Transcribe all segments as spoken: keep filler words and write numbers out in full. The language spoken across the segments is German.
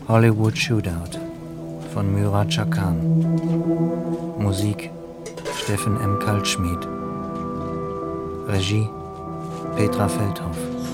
Hollywood Shootout von Myra Chakan. Musik Steffen M. Kaltschmied. Regie Petra Feldhoff.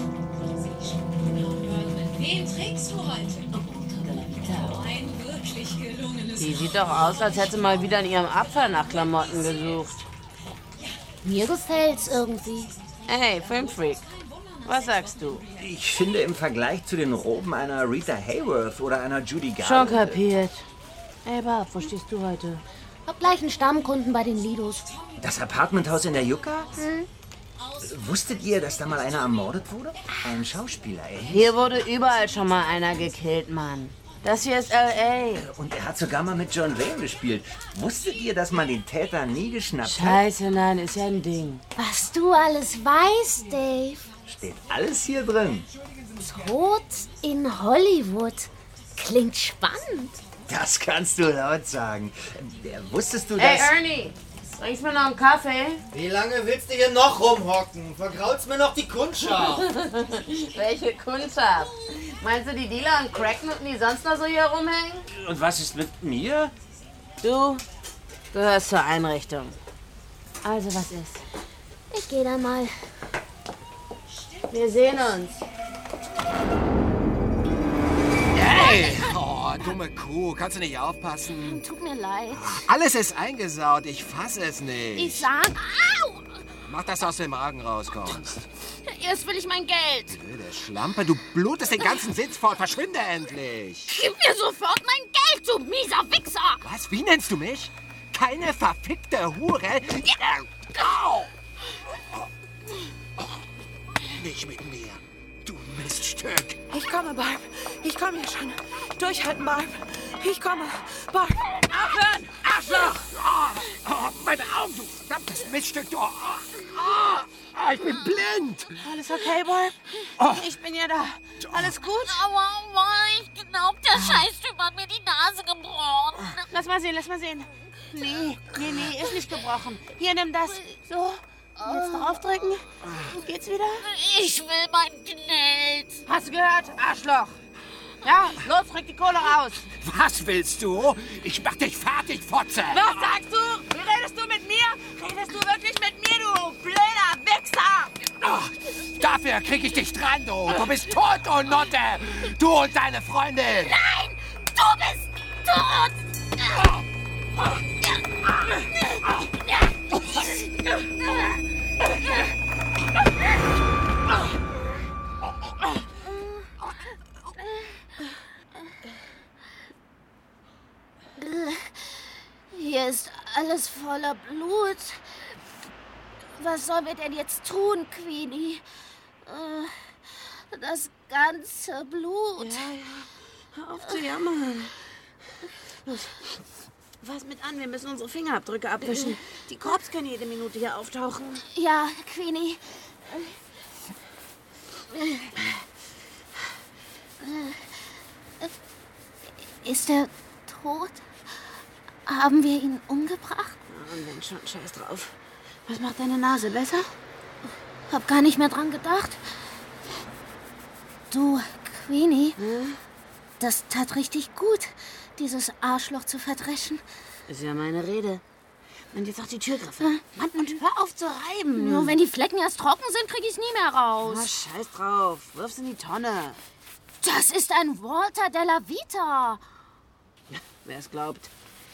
Wen trägst du heute? Ein wirklich gelungenes. Die sieht doch aus, als hätte sie mal wieder in ihrem Abfall nach Klamotten gesucht. Mir gefällt's irgendwie. Hey, Filmfreak, was sagst du? Ich finde im Vergleich zu den Roben einer Rita Hayworth oder einer Judy Schon Garland... kapiert. Ey, Barb, wo stehst du heute? Hab gleich einen Stammkunden bei den Lidos. Das Apartmenthaus in der Yucca? Hm? Wusstet ihr, dass da mal einer ermordet wurde? Ein Schauspieler, ey. Hier wurde überall schon mal einer gekillt, Mann. Das hier ist L A. Und er hat sogar mal mit John Wayne gespielt. Wusstet ihr, dass man den Täter nie geschnappt hat? Scheiße, nein, ist ja ein Ding. Was du alles weißt, Dave. Steht alles hier drin. Tod in Hollywood. Klingt spannend. Das kannst du laut sagen. Wusstest du, Hey, dass... Ernie, bringst mir noch einen Kaffee? Wie lange willst du hier noch rumhocken? Vergraulst mir noch die Kundschaft. Welche Kundschaft? Meinst du die Dealer und Cracknutten, die sonst noch so hier rumhängen? Und was ist mit mir? Du gehörst zur Einrichtung. Also, was ist? Ich geh dann mal. Wir sehen uns. Hey! Oh, dumme Kuh, kannst du nicht aufpassen? Tut mir leid. Alles ist eingesaut, ich fass es nicht. Ich sag, au! Mach, dass du aus dem Magen rauskommst. Erst will ich mein Geld. Blöde Schlampe, du blutest den ganzen Sitz voll. Verschwinde endlich. Gib mir sofort mein Geld, du mieser Wichser. Was? Wie nennst du mich? Keine verfickte Hure? Au! Nicht mit mir, du Miststück. Ich komme, Barb. Ich komme ja schon. Durchhalten, Barb. Ich komme. Barb. Aufhören! Arschloch! Oh, oh, meine Augen, du verdammtes Miststück, du! Oh, oh, ich bin blind! Alles okay, Barb? Oh. Ich bin ja da. Alles gut? Aua, aua, ich glaub, der Scheißtyp hat mir die Nase gebrochen. Lass mal sehen, lass mal sehen. Nee, nee, nee, ist nicht gebrochen. Hier, nimm das. So. Jetzt draufdrücken. Geht's wieder? Ich will mein Geld. Hast du gehört, Arschloch? Ja, los, rück die Kohle raus. Was willst du? Ich mach dich fertig, Fotze! Was sagst du? Wie redest du mit mir? Redest du wirklich mit mir, du blöder Wichser? Ach, dafür krieg ich dich dran, du! Du bist tot, du Notte! Du und deine Freundin! Nein, du bist tot. Hier ist alles voller Blut. Was sollen wir denn jetzt tun, Queenie? Äh, Das ganze Blut. Ja, ja. Hör auf zu jammern. Los, fass mit an, wir müssen unsere Fingerabdrücke abwischen. Die Korps können jede Minute hier auftauchen. Ja, Queenie. Ist er tot? Haben wir ihn umgebracht? Und wenn schon, scheiß drauf. Was macht deine Nase besser? Hab gar nicht mehr dran gedacht. Du, Queenie, Hm? das tat richtig gut, dieses Arschloch zu verdreschen. Ist ja meine Rede. Und jetzt auch die Türgriffe. Mann, und hör auf zu reiben. Nur wenn die Flecken erst trocken sind, krieg ich's nie mehr raus. Ah, scheiß drauf. Wirf's in die Tonne. Das ist ein Walter della Vita. Wer es glaubt.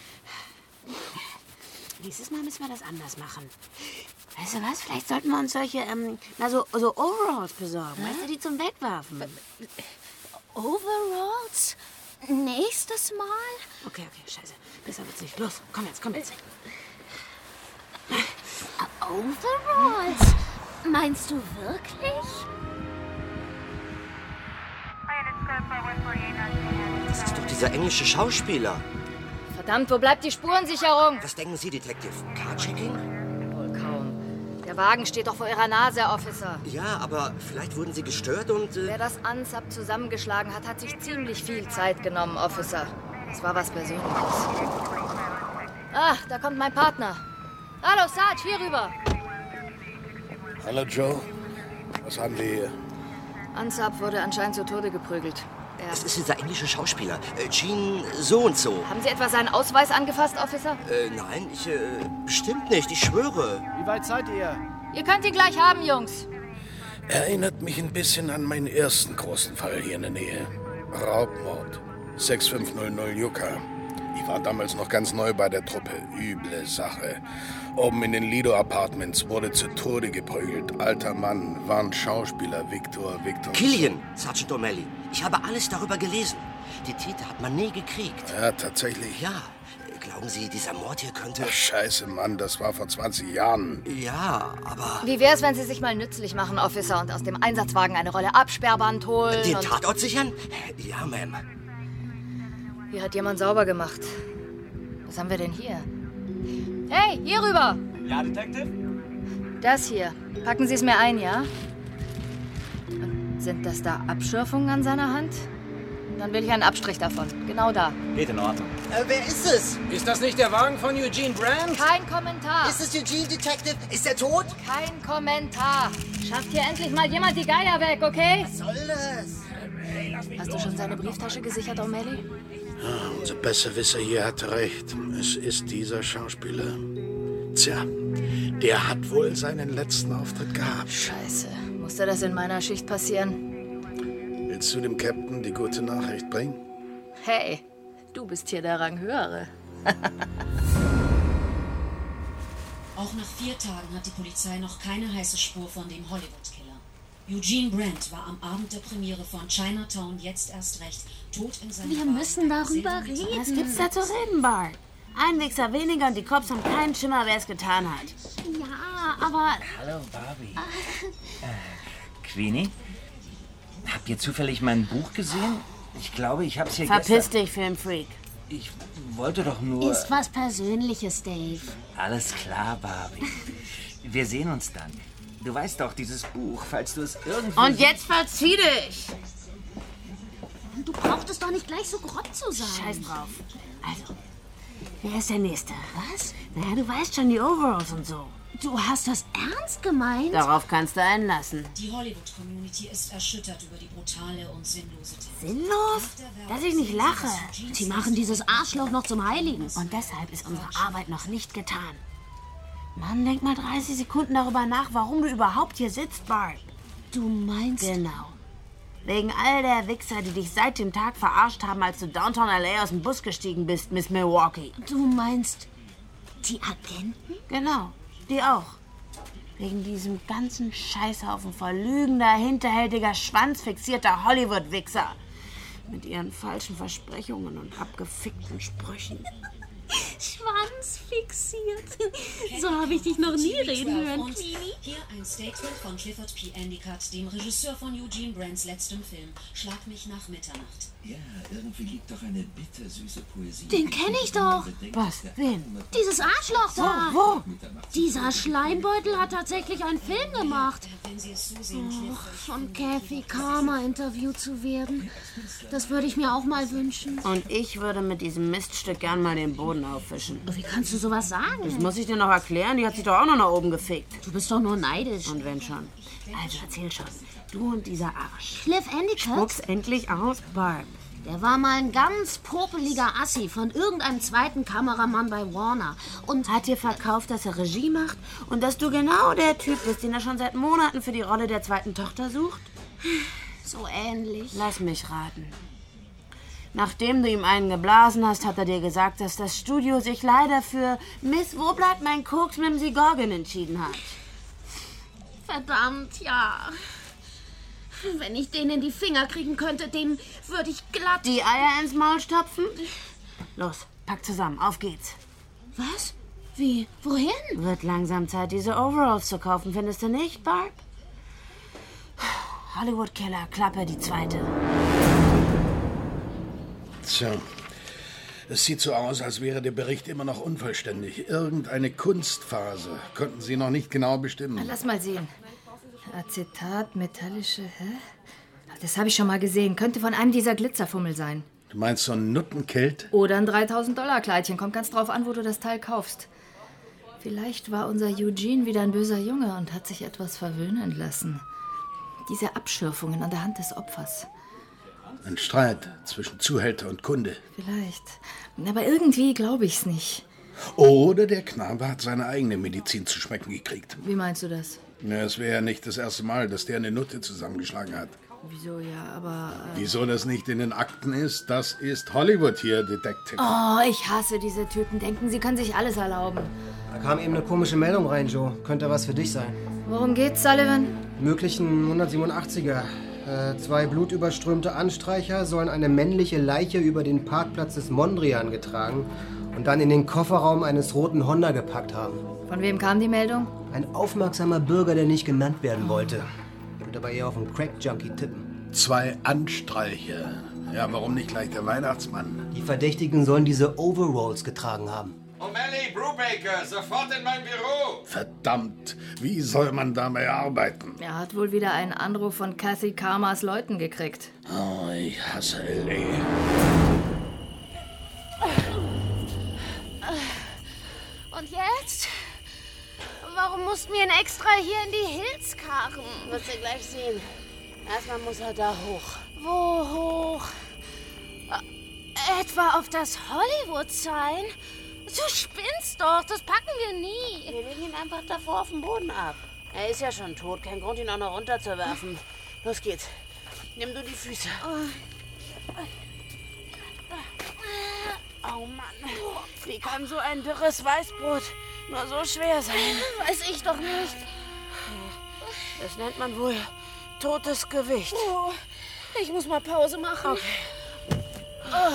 Nächstes Mal müssen wir das anders machen. Weißt du was? Vielleicht sollten wir uns solche, ähm, na so, so Overalls besorgen. Weißt du, die zum Wegwerfen. Overalls? Nächstes Mal? Okay, okay, scheiße. Besser wird's nicht. Los, komm jetzt, komm jetzt. Overalls? Meinst du wirklich? Das ist doch dieser englische Schauspieler. Verdammt, wo bleibt die Spurensicherung? Was denken Sie, Detective? Carjacking? Wohl kaum. Der Wagen steht doch vor Ihrer Nase, Officer. Ja, aber vielleicht wurden Sie gestört und... Äh Wer das Ansab zusammengeschlagen hat, hat sich ziemlich viel Zeit genommen, Officer. Das war was Persönliches. Ah, da kommt mein Partner. Hallo, Sarge, hier rüber. Hallo, Joe. Was haben wir hier? Ansab wurde anscheinend zu Tode geprügelt. er? Es ist dieser englische Schauspieler, äh, Gene so und so. Haben Sie etwa seinen Ausweis angefasst, Officer? Äh, nein, ich, äh, bestimmt nicht, ich schwöre. Wie weit seid ihr? Ihr könnt ihn gleich haben, Jungs. Erinnert mich ein bisschen an meinen ersten großen Fall hier in der Nähe. Raubmord. sechs fünf null null Yucca. Ich war damals noch ganz neu bei der Truppe. Üble Sache. Oben in den Lido Apartments wurde zu Tode geprügelt. Alter Mann, war ein Schauspieler, Victor, Victor. Killian, Sergeant O'Malley. Ich habe alles darüber gelesen. Die Täter hat man nie gekriegt. Ja, tatsächlich. Ja. Glauben Sie, dieser Mord hier könnte... Ach, scheiße, Mann, das war vor zwanzig Jahren. Ja, aber... Wie wär's, wenn Sie sich mal nützlich machen, Officer, und aus dem Einsatzwagen eine Rolle Absperrband holen? Den und Tatort sichern? Ja, Ma'am. Hier hat jemand sauber gemacht. Was haben wir denn hier? Hey, hier rüber! Ja, Detective? Das hier. Packen Sie es mir ein, ja? Und sind das da Abschürfungen an seiner Hand? Dann will ich einen Abstrich davon. Genau da. Geht in Ordnung. Äh, wer ist es? Ist das nicht der Wagen von Eugene Brand? Kein Kommentar. Ist es Eugene, Detective? Ist er tot? Kein Kommentar. Schafft hier endlich mal jemand die Geier weg, okay? Was soll das? Hast du schon seine Brieftasche gesichert, O'Malley? Ah, unser Besserwisser hier hat recht. Es ist dieser Schauspieler. Tja, der hat wohl seinen letzten Auftritt gehabt. Scheiße. Musste das in meiner Schicht passieren? Willst du dem Captain die gute Nachricht bringen? Hey, du bist hier der Ranghöhere. Auch nach vier Tagen hat die Polizei noch keine heiße Spur von dem Hollywood-Killer. Eugene Brand war am Abend der Premiere von Chinatown jetzt erst recht tot in seinem... Wir müssen darüber reden. Was gibt's da zu reden, Bart? Ein Wichser weniger und die Cops haben keinen Schimmer, wer es getan hat. Ja, aber... Hallo, Barbie. äh, Queenie? Habt ihr zufällig mein Buch gesehen? Ich glaube, ich hab's hier Verpiss gestern... dich, Filmfreak. Ich wollte doch nur... Ist was Persönliches, Dave. Alles klar, Barbie. Wir sehen uns dann. Du weißt doch, dieses Buch, falls du es irgendwo... Und jetzt verzieh dich! Du brauchtest doch nicht gleich so grob zu sein. Scheiß drauf. Also, wer ist der Nächste? Was? Naja, du weißt schon, die Overalls und so. Du hast das ernst gemeint? Darauf kannst du einlassen. Die Hollywood-Community ist erschüttert über die brutale und sinnlose Tat. Sinnlos? Dass ich nicht lache. Sie machen dieses Arschloch noch zum Heiligen. Und deshalb ist unsere Arbeit noch nicht getan. Mann, denk mal dreißig Sekunden darüber nach, warum du überhaupt hier sitzt, Bart. Du meinst... Genau. Wegen all der Wichser, die dich seit dem Tag verarscht haben, als du Downtown L A aus dem Bus gestiegen bist, Miss Milwaukee. Du meinst die Agenten? Genau, die auch. Wegen diesem ganzen Scheißhaufen verlügender, hinterhältiger, schwanzfixierter Hollywood-Wichser. Mit ihren falschen Versprechungen und abgefickten Sprüchen. Schwanzfixiert. So habe ich dich noch nie reden hören, Queenie. Hier ein Statement von Clifford P. Endicott, dem Regisseur von Eugene Brands letztem Film Schlag mich nach Mitternacht. Ja, irgendwie liegt doch eine bittersüße Poesie. Den kenne ich doch. Was? Wen? Dieses Arschloch da. Wo? Wo? Dieser Schleimbeutel hat tatsächlich einen Film gemacht. Wenn Sie es so sehen, Oh, von Kathy Karma interviewt zu werden. Das würde ich mir auch mal wünschen. Und ich würde mit diesem Miststück gern mal den Boden auffischen. Wie kannst du sowas sagen? Das muss ich dir noch erklären. Die hat sich doch auch noch nach oben gefickt. Du bist doch nur neidisch. Und wenn schon. Also erzähl schon. Du und dieser Arsch. Cliff Endicott? Spuck's endlich aus, Barb. Der war mal ein ganz popeliger Assi von irgendeinem zweiten Kameramann bei Warner. Und hat dir verkauft, dass er Regie macht und dass du genau der Typ bist, den er schon seit Monaten für die Rolle der zweiten Tochter sucht? So ähnlich. Lass mich raten. Nachdem du ihm einen geblasen hast, hat er dir gesagt, dass das Studio sich leider für Miss Wo bleibt mein Koks mit dem Sigorgen entschieden hat. Verdammt, ja. Wenn ich den in die Finger kriegen könnte, den würde ich glatt... Die Eier ins Maul stopfen? Los, pack zusammen, auf geht's. Was? Wie? Wohin? Wird langsam Zeit, diese Overalls zu kaufen, findest du nicht, Barb? Hollywood Killer, Klappe, die zweite. Tja, es sieht so aus, als wäre der Bericht immer noch unvollständig. Irgendeine Kunstphase konnten Sie noch nicht genau bestimmen. Lass mal sehen. Acetat, metallische, hä? Das habe ich schon mal gesehen. Könnte von einem dieser Glitzerfummel sein. Du meinst so ein Nuttenkilt? Oder ein dreitausend Dollar Kleidchen. Kommt ganz drauf an, wo du das Teil kaufst. Vielleicht war unser Eugene wieder ein böser Junge und hat sich etwas verwöhnen lassen. Diese Abschürfungen an der Hand des Opfers. Ein Streit zwischen Zuhälter und Kunde. Vielleicht. Aber irgendwie glaube ich's nicht. Oder der Knabe hat seine eigene Medizin zu schmecken gekriegt. Wie meinst du das? Ja, es wäre ja nicht das erste Mal, dass der eine Nutte zusammengeschlagen hat. Wieso ja, aber... Äh Wieso das nicht in den Akten ist, das ist Hollywood hier, Detective. Oh, ich hasse diese Typen. Denken, sie können sich alles erlauben. Da kam eben eine komische Meldung rein, Joe. Könnte was für dich sein. Worum geht's, Sullivan? Möglichen hundertsiebenundachtziger. Äh, zwei blutüberströmte Anstreicher sollen eine männliche Leiche über den Parkplatz des Mondrian getragen und dann in den Kofferraum eines roten Honda gepackt haben. Von wem kam die Meldung? Ein aufmerksamer Bürger, der nicht genannt werden wollte. Würde aber eher auf einen Crack-Junkie tippen. Zwei Anstreicher. Ja, warum nicht gleich der Weihnachtsmann? Die Verdächtigen sollen diese Overalls getragen haben. O'Malley, Brubaker, sofort in mein Büro! Verdammt, wie soll man dabei arbeiten? Er hat wohl wieder einen Anruf von Kathy Karmas Leuten gekriegt. Oh, ich hasse L A. Und jetzt? Warum mussten wir ihn extra hier in die Hills karren? Wirst du gleich sehen. Erstmal muss er da hoch. Wo hoch? Äh, etwa auf das Hollywood-Sign? Du spinnst doch, das packen wir nie. Wir legen ihn einfach davor auf den Boden ab. Er ist ja schon tot, kein Grund, ihn auch noch runterzuwerfen. Los geht's. Nimm du die Füße. Oh Mann, wie kann so ein dürres Weißbrot nur so schwer sein? Weiß ich doch nicht. Das nennt man wohl totes Gewicht. Oh, ich muss mal Pause machen. Okay. Oh.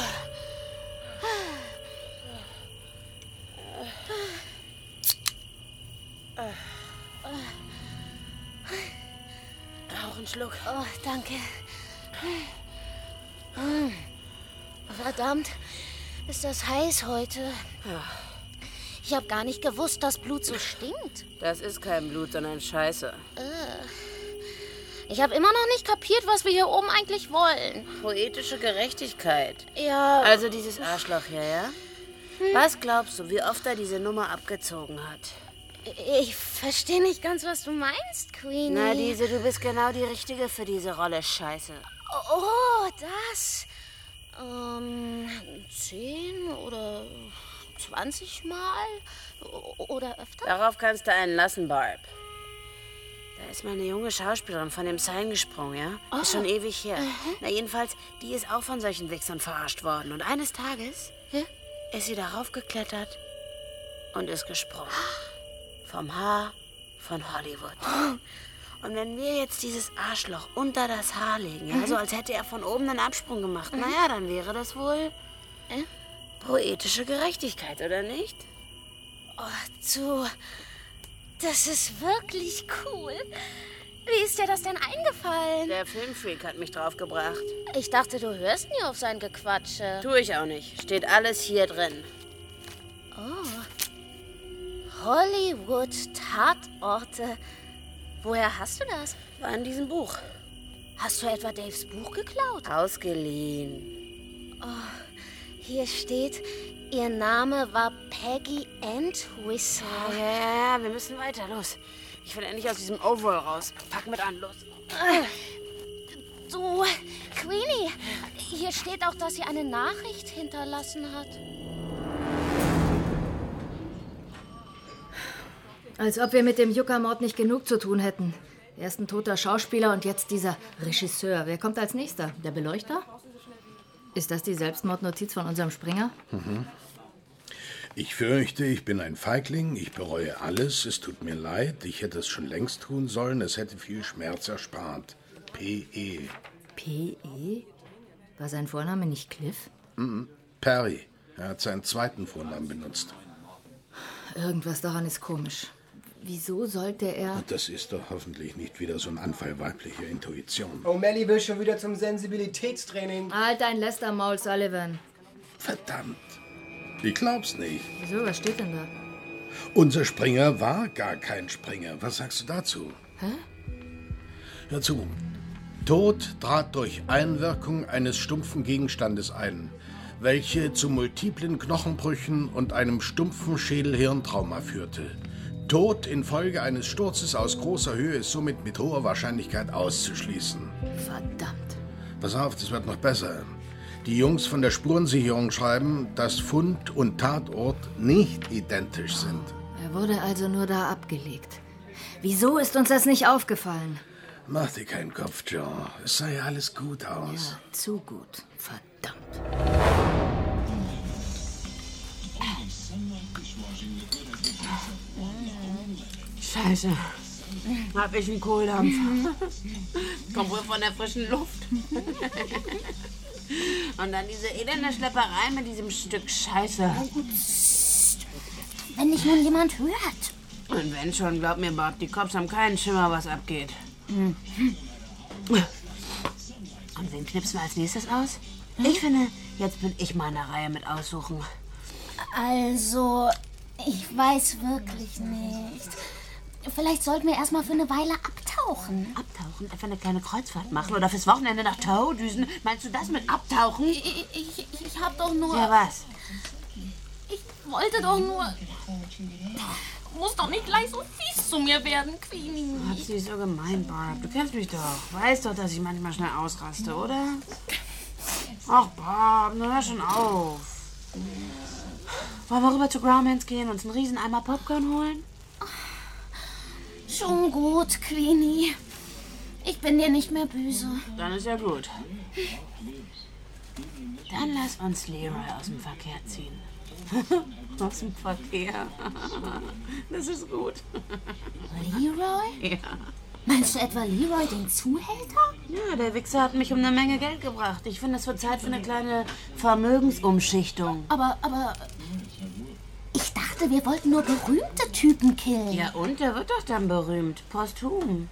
Auch einen Schluck. Oh, danke. Hm. Verdammt, ist das heiß heute. Ja. Ich habe gar nicht gewusst, dass Blut so stinkt. Das ist kein Blut, sondern Scheiße. Ich habe immer noch nicht kapiert, was wir hier oben eigentlich wollen. Poetische Gerechtigkeit. Ja. Also dieses Arschloch hier, ja? Hm. Was glaubst du, wie oft er diese Nummer abgezogen hat? Ich verstehe nicht ganz, was du meinst, Queenie. Na, diese, du bist genau die Richtige für diese Rolle, Scheiße. Oh, das. Ähm, zehn oder zwanzig Mal? Oder öfter? Darauf kannst du einen lassen, Barb. Da ist mal eine junge Schauspielerin von dem Sign gesprungen, ja? Oh. Ist schon ewig her. Uh-huh. Na, jedenfalls, die ist auch von solchen Wichsern verarscht worden. Und eines Tages huh? ist sie darauf geklettert und ist gesprungen. Vom Haar von Hollywood. Und wenn wir jetzt dieses Arschloch unter das Haar legen, ja, so als hätte er von oben einen Absprung gemacht, mhm. naja, dann wäre das wohl äh? poetische Gerechtigkeit, oder nicht? Oh, du, das ist wirklich cool. Wie ist dir das denn eingefallen? Der Filmfreak hat mich draufgebracht. Ich dachte, du hörst nie auf sein Gequatsche. Tu ich auch nicht. Steht alles hier drin. Oh. Hollywood-Tatorte. Woher hast du das? War in diesem Buch. Hast du etwa Daves Buch geklaut? Ausgeliehen. Oh, hier steht, ihr Name war Peggy Entwistle. Ja, ja, ja, ja, wir müssen weiter. Los. Ich will endlich aus diesem Overall raus. Pack mit an, los. Du, Queenie, hier steht auch, dass sie eine Nachricht hinterlassen hat. Als ob wir mit dem Yucca-Mord nicht genug zu tun hätten. Erst ein toter Schauspieler und jetzt dieser Regisseur. Wer kommt als nächster? Der Beleuchter? Ist das die Selbstmordnotiz von unserem Springer? Mhm. Ich fürchte, ich bin ein Feigling. Ich bereue alles. Es tut mir leid. Ich hätte es schon längst tun sollen. Es hätte viel Schmerz erspart. P E P E? War sein Vorname nicht Cliff? Mhm. Perry. Er hat seinen zweiten Vornamen benutzt. Irgendwas daran ist komisch. Wieso sollte er... Das ist doch hoffentlich nicht wieder so ein Anfall weiblicher Intuition. O'Malley will schon wieder zum Sensibilitätstraining. Halt dein Lästermaul, Sullivan. Verdammt. Ich glaub's nicht. Wieso? Was steht denn da? Unser Springer war gar kein Springer. Was sagst du dazu? Hä? Hör zu. Tod trat durch Einwirkung eines stumpfen Gegenstandes ein, welche zu multiplen Knochenbrüchen und einem stumpfen Schädel-Hirntrauma führte. Tod infolge eines Sturzes aus großer Höhe ist somit mit hoher Wahrscheinlichkeit auszuschließen. Verdammt. pass auf, das wird noch besser. Die Jungs von der Spurensicherung schreiben, dass Fund und Tatort nicht identisch sind. Er wurde also nur da abgelegt. Wieso ist uns das nicht aufgefallen? Mach dir keinen Kopf, Joe. Es sah ja alles gut aus. Ja, zu gut. Verdammt. Scheiße. Hab ich einen Kohldampf. Komm wohl von der frischen Luft. Und dann diese elende Schlepperei mit diesem Stück Scheiße. Wenn nicht nun jemand hört. Und wenn schon, glaub mir, Bob, die Cops haben keinen Schimmer, was abgeht. Und wen knipsen wir als nächstes aus? Ich finde, jetzt bin ich mal in der Reihe mit aussuchen. Also, ich weiß wirklich nicht. Vielleicht sollten wir erstmal für eine Weile abtauchen. Abtauchen? Einfach eine kleine Kreuzfahrt machen oder fürs Wochenende nach Tahoe düsen? Meinst du das mit abtauchen? Ich, ich, ich hab doch nur... Ja, was? Ich wollte doch nur... Du musst doch nicht gleich so fies zu mir werden, Queenie. Hab's nicht so gemein, Barb. Du kennst mich doch. Weißt doch, dass ich manchmal schnell ausraste, oder? Ach, Barb, na hör schon auf. Wollen wir rüber zu Grauman's gehen und uns einen riesen Eimer Popcorn holen? Schon gut, Queenie. Ich bin dir nicht mehr böse. Dann ist ja gut. Dann lass uns Leroy aus dem Verkehr ziehen. Aus dem Verkehr. Das ist gut. Leroy? Ja. Meinst du etwa Leroy, den Zuhälter? Ja, der Wichser hat mich um eine Menge Geld gebracht. Ich finde, es wird Zeit für eine kleine Vermögensumschichtung. Aber, aber... Ich dachte, wir wollten nur berühmte Typen killen. Ja, und? Der wird doch dann berühmt. Posthum.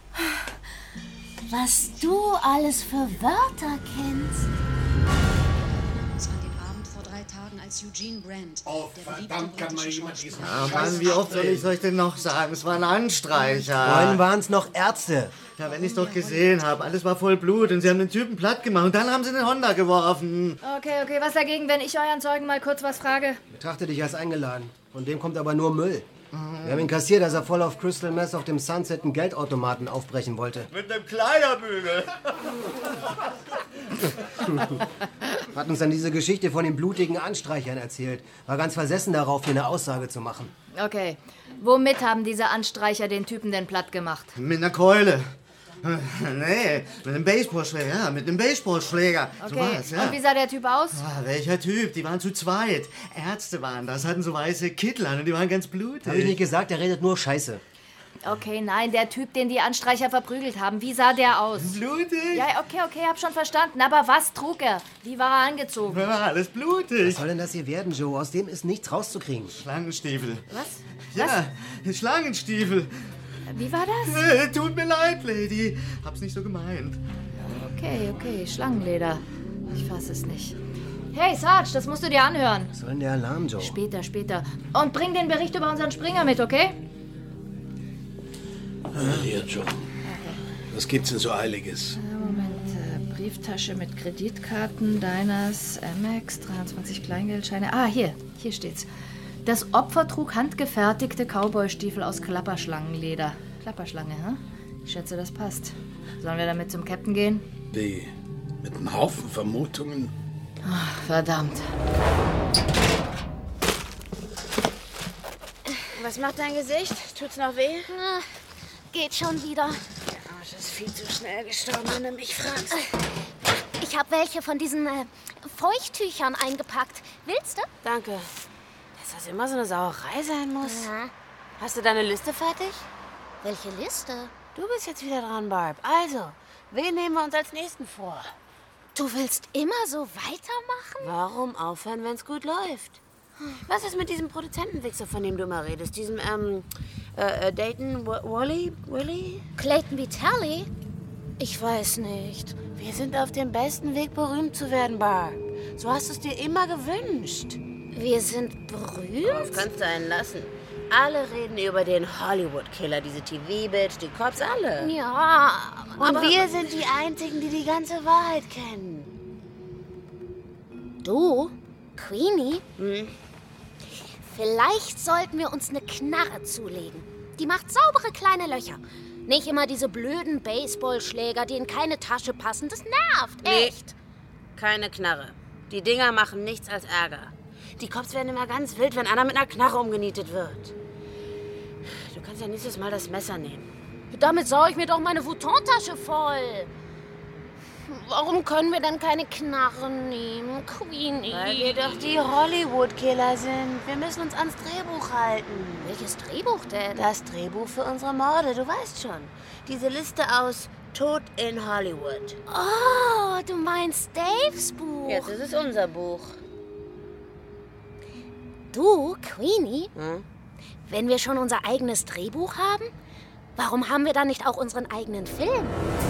Was du alles für Wörter kennst. Es war den Abend vor drei Tagen, als Eugene Brand, Oh, der verdammt, kann mal jemand diesen Ja, Mann, wie oft soll ich es euch denn noch sagen? Es waren Anstreicher. Vorhin waren es noch Ärzte. Ja, wenn ich es doch gesehen habe. Alles war voll Blut und sie haben den Typen platt gemacht. Und dann haben sie den Honda geworfen. Okay, okay, was dagegen, wenn ich euren Zeugen mal kurz was frage? Betrachte dich als eingeladen. Von dem kommt aber nur Müll. Wir haben ihn kassiert, dass er voll auf Crystal Meth auf dem Sunset einen Geldautomaten aufbrechen wollte. Mit einem Kleiderbügel. Hat uns dann diese Geschichte von den blutigen Anstreichern erzählt. War ganz versessen darauf, hier eine Aussage zu machen. Okay, womit haben diese Anstreicher den Typen denn platt gemacht? Mit einer Keule. Nee, mit einem Baseballschläger, ja, mit einem Baseballschläger. Okay, So war's, ja. und wie sah der Typ aus? Ah, welcher Typ? Die waren zu zweit. Ärzte waren das, hatten so weiße Kittel an und die waren ganz blutig. Hab ich nicht gesagt, er redet nur Scheiße. Okay, nein, der Typ, den die Anstreicher verprügelt haben, wie sah der aus? Blutig? Ja, okay, okay, hab schon verstanden. Aber was trug er? Wie war er angezogen? War alles blutig. Was soll denn das hier werden, Joe? Aus dem ist nichts rauszukriegen. Schlangenstiefel. Was? Ja, Schlangenstiefel. Wie war das? Äh, tut mir leid, Lady. Hab's nicht so gemeint. Okay, okay, Schlangenleder. Ich fass es nicht. Hey, Sarge, das musst du dir anhören. Was soll denn der Alarm, Joe? Später, später. Und bring den Bericht über unseren Springer mit, okay? Ah, hier, Joe. Was gibt's denn so Eiliges? Moment, äh, Brieftasche mit Kreditkarten, Diners, Amex, dreiundzwanzig Kleingeldscheine. Ah, hier, hier steht's. Das Opfer trug handgefertigte Cowboystiefel aus Klapperschlangenleder. Klapperschlange, hä? Ich schätze, das passt. Sollen wir damit zum Captain gehen? Wie? Mit einem Haufen Vermutungen? Ach, verdammt. Was macht dein Gesicht? Tut's noch weh? Ah, geht schon wieder. Der Arsch ist viel zu schnell gestorben, wenn du mich fragst. Ich habe welche von diesen äh, Feuchttüchern eingepackt. Willst du? Danke. Dass das immer so eine Sauerei sein muss. Ja. Hast du deine Liste fertig? Welche Liste? Du bist jetzt wieder dran, Barb. Also, wen nehmen wir uns als Nächsten vor? Du willst immer so weitermachen? Warum aufhören, wenn es gut läuft? Was ist mit diesem Produzentenwichser, von dem du immer redest? Diesem, ähm, äh, Dayton Wally? Willy? Clayton Vitale? Ich weiß nicht. Wir sind auf dem besten Weg, berühmt zu werden, Barb. So hast du es dir immer gewünscht. Wir sind berühmt? Darauf kannst du einen lassen. Alle reden über den Hollywood-Killer, diese T V-Bitch, die Cops, alle. Ja, Und aber... wir sind die Einzigen, die die ganze Wahrheit kennen. Du? Queenie? Hm? Vielleicht sollten wir uns eine Knarre zulegen. Die macht saubere kleine Löcher. Nicht immer diese blöden Baseballschläger, die in keine Tasche passen. Das nervt, echt. Nee, keine Knarre. Die Dinger machen nichts als Ärger. Die Cops werden immer ganz wild, wenn einer mit einer Knarre umgenietet wird. Du kannst ja nächstes Mal das Messer nehmen. Damit saue ich mir doch meine Vuitton-Tasche voll. Warum können wir denn keine Knarren nehmen, Queenie? Weil wir doch die Hollywood-Killer sind. Wir müssen uns ans Drehbuch halten. Welches Drehbuch denn? Das Drehbuch für unsere Morde, du weißt schon. Diese Liste aus Tod in Hollywood. Oh, du meinst Daves Buch. Jetzt ist es unser Buch. Du, Queenie, hm? wenn wir schon unser eigenes Drehbuch haben, warum haben wir dann nicht auch unseren eigenen Film?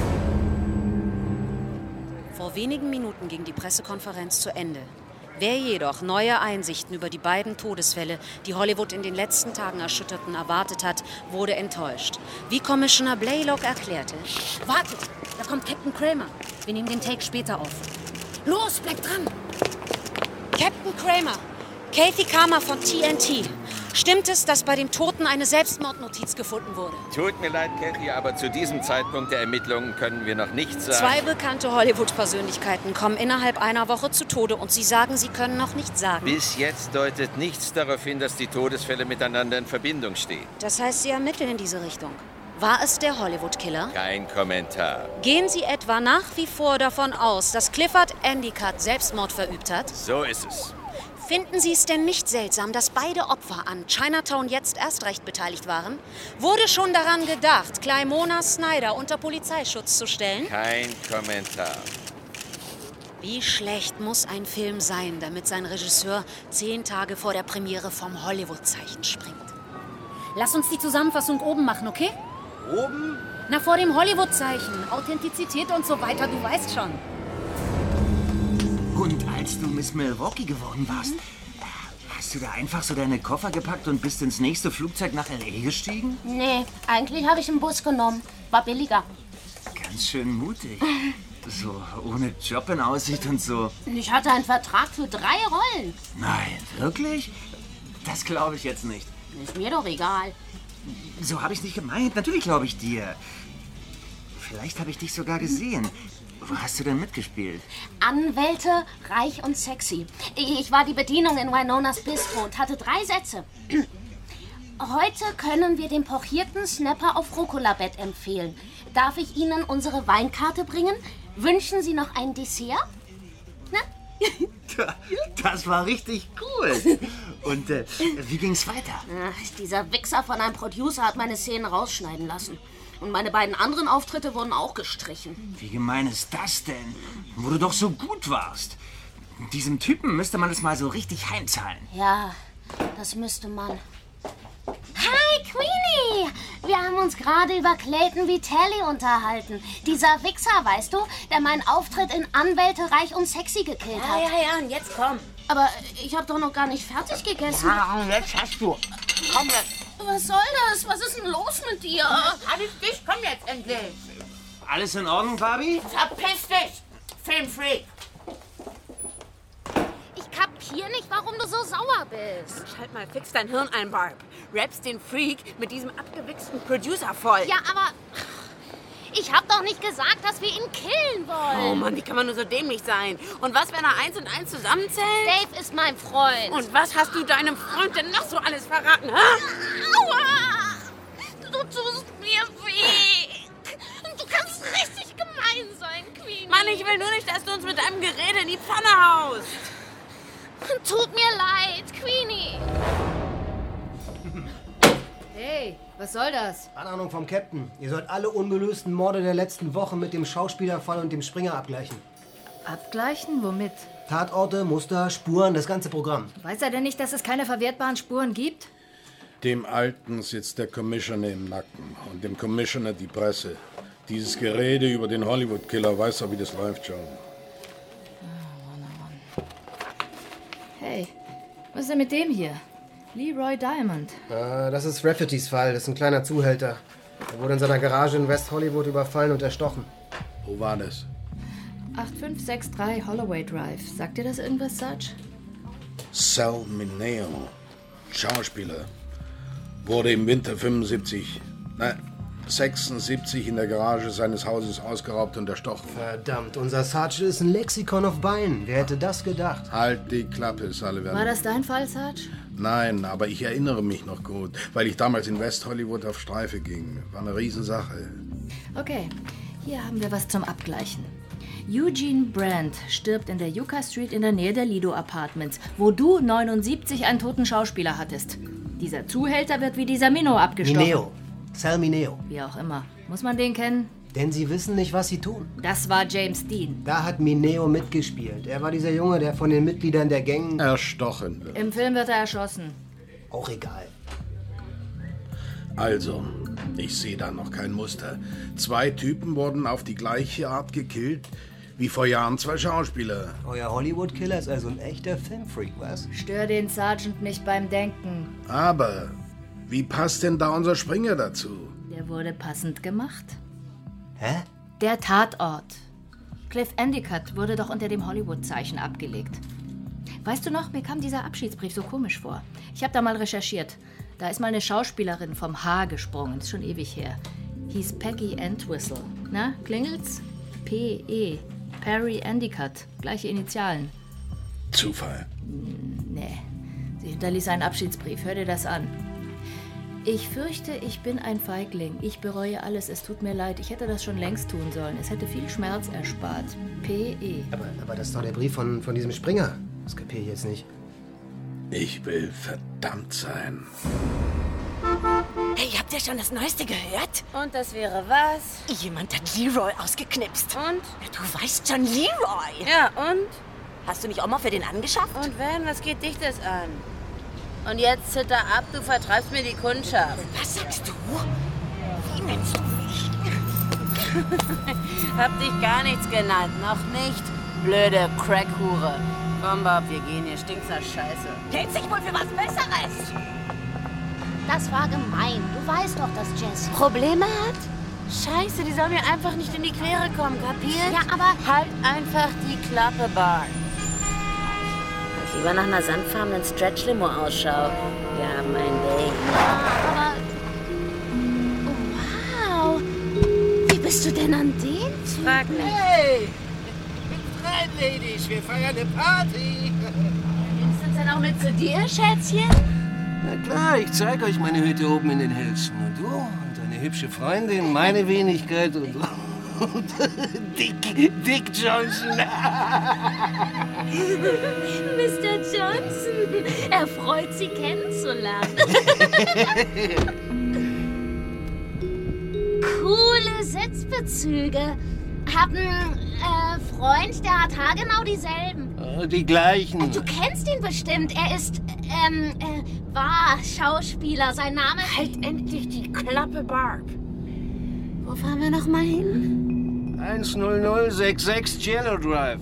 Vor wenigen Minuten ging die Pressekonferenz zu Ende. Wer jedoch neue Einsichten über die beiden Todesfälle, die Hollywood in den letzten Tagen erschütterten, erwartet hat, wurde enttäuscht. Wie Commissioner Blaylock erklärte: Wartet, da kommt Captain Kramer. Wir nehmen den Take später auf. Los, bleibt dran! Captain Kramer, Kathy Karma von T N T. Stimmt es, dass bei dem Toten eine Selbstmordnotiz gefunden wurde? Tut mir leid, Kathy, aber zu diesem Zeitpunkt der Ermittlungen können wir noch nichts sagen. Zwei bekannte Hollywood-Persönlichkeiten kommen innerhalb einer Woche zu Tode und Sie sagen, Sie können noch nichts sagen. Bis jetzt deutet nichts darauf hin, dass die Todesfälle miteinander in Verbindung stehen. Das heißt, Sie ermitteln in diese Richtung. War es der Hollywood-Killer? Kein Kommentar. Gehen Sie etwa nach wie vor davon aus, dass Clifford Endicott Selbstmord verübt hat? So ist es. Finden Sie es denn nicht seltsam, dass beide Opfer an Chinatown jetzt erst recht beteiligt waren? Wurde schon daran gedacht, Clymona Snyder unter Polizeischutz zu stellen? Kein Kommentar. Wie schlecht muss ein Film sein, damit sein Regisseur zehn Tage vor der Premiere vom Hollywood-Zeichen springt? Lass uns die Zusammenfassung oben machen, okay? Oben? Na, vor dem Hollywood-Zeichen. Authentizität und so weiter, du weißt schon. Und als du Miss Milwaukee geworden warst, hast du da einfach so deine Koffer gepackt und bist ins nächste Flugzeug nach L A gestiegen? Nee, eigentlich habe ich einen Bus genommen. War billiger. Ganz schön mutig. So ohne Job in Aussicht und so. Ich hatte einen Vertrag für drei Rollen. Nein, wirklich? Das glaube ich jetzt nicht. Ist mir doch egal. So habe ich es nicht gemeint. Natürlich glaube ich dir. Vielleicht habe ich dich sogar gesehen. Wo hast du denn mitgespielt? Anwälte, reich und sexy. Ich war die Bedienung in Winonas Bistro und hatte drei Sätze. Heute können wir den pochierten Snapper auf Rucola-Bett empfehlen. Darf ich Ihnen unsere Weinkarte bringen? Wünschen Sie noch ein Dessert? Na? Das war richtig cool. Und äh, wie ging's weiter? Ach, dieser Wichser von einem Producer hat meine Szenen rausschneiden lassen. Und meine beiden anderen Auftritte wurden auch gestrichen. Wie gemein ist das denn? Wo du doch so gut warst. Diesem Typen müsste man es mal so richtig heimzahlen. Ja, das müsste man. Hi, Queenie! Wir haben uns gerade über Clayton Vitelli unterhalten. Dieser Wichser, weißt du, der meinen Auftritt in Anwälte reich und sexy gekillt Ja, hat. ja, ja, und jetzt komm. Aber ich habe doch noch gar nicht fertig gegessen. Ja, und jetzt hast du. Komm jetzt. Was soll das? Was ist denn los mit dir? Alles dich, komm jetzt endlich. Alles in Ordnung, Barbie? Verpiss dich, Filmfreak. Ich kapier nicht, warum du so sauer bist. Schalt mal fix dein Hirn ein, Barb. Rappst den Freak mit diesem abgewichsten Producer voll. Ja, aber ich hab doch nicht gesagt, dass wir ihn killen wollen. Oh Mann, wie kann man nur so dämlich sein? Und was, wenn er eins und eins zusammenzählt? Dave ist mein Freund. Und was hast du deinem Freund denn noch so alles verraten, hä? Aua! Du tust mir weh. Du kannst richtig gemein sein, Queenie. Mann, ich will nur nicht, dass du uns mit deinem Gerede in die Pfanne haust. Tut mir leid, Queenie. Hey, was soll das? Anordnung vom Captain. Ihr sollt alle ungelösten Morde der letzten Woche mit dem Schauspielerfall und dem Springer abgleichen. Abgleichen? Womit? Tatorte, Muster, Spuren, das ganze Programm. Weiß er denn nicht, dass es keine verwertbaren Spuren gibt? Dem Alten sitzt der Commissioner im Nacken und dem Commissioner die Presse. Dieses Gerede über den Hollywood-Killer weiß er, wie das läuft schon. Hey, was ist denn mit dem hier? Leroy Diamond. Äh, das ist Raffertys Fall. Das ist ein kleiner Zuhälter. Er wurde in seiner Garage in West Hollywood überfallen und erstochen. Wo war das? acht fünf sechs drei Holloway Drive. Sagt dir das irgendwas, Sarge? Sal Mineo, Schauspieler. Wurde im Winter fünfundsiebzig, nein, sechsundsiebzig in der Garage seines Hauses ausgeraubt und erstochen. Verdammt, unser Sarge ist ein Lexikon auf Beinen. Wer hätte das gedacht? Halt die Klappe, Sullivan. War das dein Fall, Sarge? Nein, aber ich erinnere mich noch gut, weil ich damals in West Hollywood auf Streife ging. War eine Riesensache. Okay, hier haben wir was zum Abgleichen. Eugene Brand stirbt in der Yucca Street in der Nähe der Lido Apartments, wo du neunundsiebzig einen toten Schauspieler hattest. Dieser Zuhälter wird wie dieser Minnow abgestochen. Mineo. Sal Mineo. Wie auch immer. Muss man den kennen? Denn sie wissen nicht, was sie tun. Das war James Dean. Da hat Mineo mitgespielt. Er war dieser Junge, der von den Mitgliedern der Gang erstochen wird. Im Film wird er erschossen. Auch egal. Also, ich sehe da noch kein Muster. Zwei Typen wurden auf die gleiche Art gekillt wie vor Jahren zwei Schauspieler. Euer Hollywood-Killer ist also ein echter Filmfreak, was? Stör den Sergeant nicht beim Denken. Aber wie passt denn da unser Springer dazu? Der wurde passend gemacht. Hä? Der Tatort. Cliff Endicott wurde doch unter dem Hollywood-Zeichen abgelegt. Weißt du noch, mir kam dieser Abschiedsbrief so komisch vor. Ich habe da mal recherchiert. Da ist mal eine Schauspielerin vom Haar gesprungen. Ist schon ewig her. Hieß Peggy Entwistle. Na, klingelt's? P E Perry Endicott. Gleiche Initialen. Zufall? Nee. Sie hinterließ einen Abschiedsbrief. Hör dir das an. Ich fürchte, ich bin ein Feigling. Ich bereue alles. Es tut mir leid. Ich hätte das schon längst tun sollen. Es hätte viel Schmerz erspart. P E Aber, aber das ist doch der Brief von, von diesem Springer. Das kapiere ich jetzt nicht. Ich will verdammt sein. Hey, habt ihr schon das Neueste gehört? Und das wäre was? Jemand hat Leroy ausgeknipst. Und? Du weißt schon, Leroy. Ja, und? Hast du nicht auch mal für den angeschafft? Und wenn, was geht dich das an? Und jetzt zitter ab, du vertreibst mir die Kundschaft. Was sagst du? Wie nennst du mich? Hab dich gar nichts genannt, noch nicht. Blöde Crackhure. Komm, Bob, wir gehen, hier stinkt's nach Scheiße. Hält sich wohl für was Besseres. Das war gemein. Du weißt doch, dass Jess Probleme hat? Scheiße, die soll mir einfach nicht in die Quere kommen, kapiert? Ja, aber... Halt einfach die Klappe, Bart. Lass lieber nach einer sandfarbenen Stretch-Limo Ausschau. Wir haben ein Date. Aber... Oh, wow. Wie bist du denn an den? Frag mich. Hey! Rein, Ladies, wir feiern eine Party. Nimmst du uns denn auch mit zu dir, Schätzchen? Na klar, ich zeig euch meine Hütte oben in den Hälsen. Und du und deine hübsche Freundin, meine Wenigkeit und, und Dick, Dick Johnson. Mister Johnson, er freut Sie kennenzulernen. Coole Sitzbezüge. Hab einen äh, Freund, der hat haargenau dieselben. Oh, die gleichen. Du kennst ihn bestimmt. Er ist, ähm, äh, war Schauspieler. Sein Name... Halt endlich die Klappe, Barb. Wo fahren wir noch mal hin? eins null null sechs sechs Jello Drive.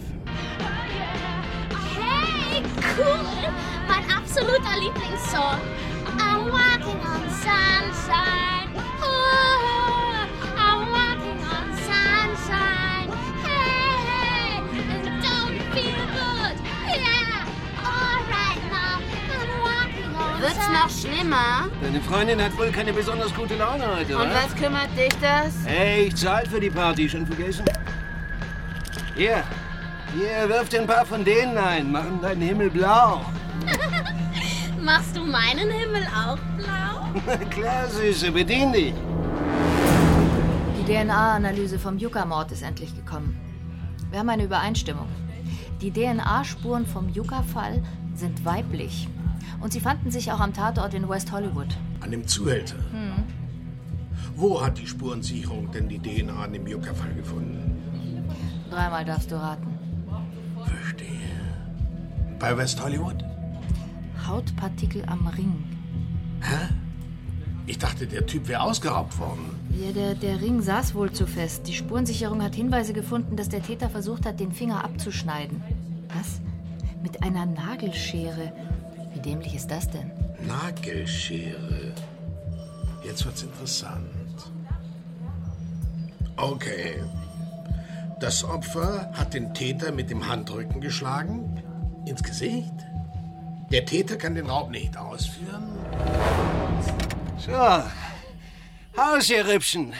Hey, cool. Mein absoluter Lieblingssong. I'm walking on sunshine. Oh, I'm walking on sunshine. Hey, and don't feel good. Yeah, all right now. I'm walking on Wird's sunshine. noch schlimmer? Deine Freundin hat wohl keine besonders gute Laune heute, Und wa? was kümmert dich das? Hey, ich zahl für die Party, schon vergessen? Hier, hier, wirf dir ein paar von denen ein, machen deinen Himmel blau. Machst du meinen Himmel auch blau? Na klar, Süße, bedien dich. Die D N A-Analyse vom Yucca-Mord ist endlich gekommen. Wir haben eine Übereinstimmung. Die D N A-Spuren vom Yucca-Fall sind weiblich. Und sie fanden sich auch am Tatort in West Hollywood. An dem Zuhälter? Hm. Wo hat die Spurensicherung denn die D N A an dem Yucca-Fall gefunden? Dreimal darfst du raten. Verstehe. Bei West Hollywood? Hautpartikel am Ring. Hä? Ich dachte, der Typ wäre ausgeraubt worden. Ja, der, der Ring saß wohl zu fest. Die Spurensicherung hat Hinweise gefunden, dass der Täter versucht hat, den Finger abzuschneiden. Was? Mit einer Nagelschere. Wie dämlich ist das denn? Nagelschere. Jetzt wird's interessant. Okay. Das Opfer hat den Täter mit dem Handrücken geschlagen. Ins Gesicht. Der Täter kann den Raub nicht ausführen. So, Haus, ihr Rippchen.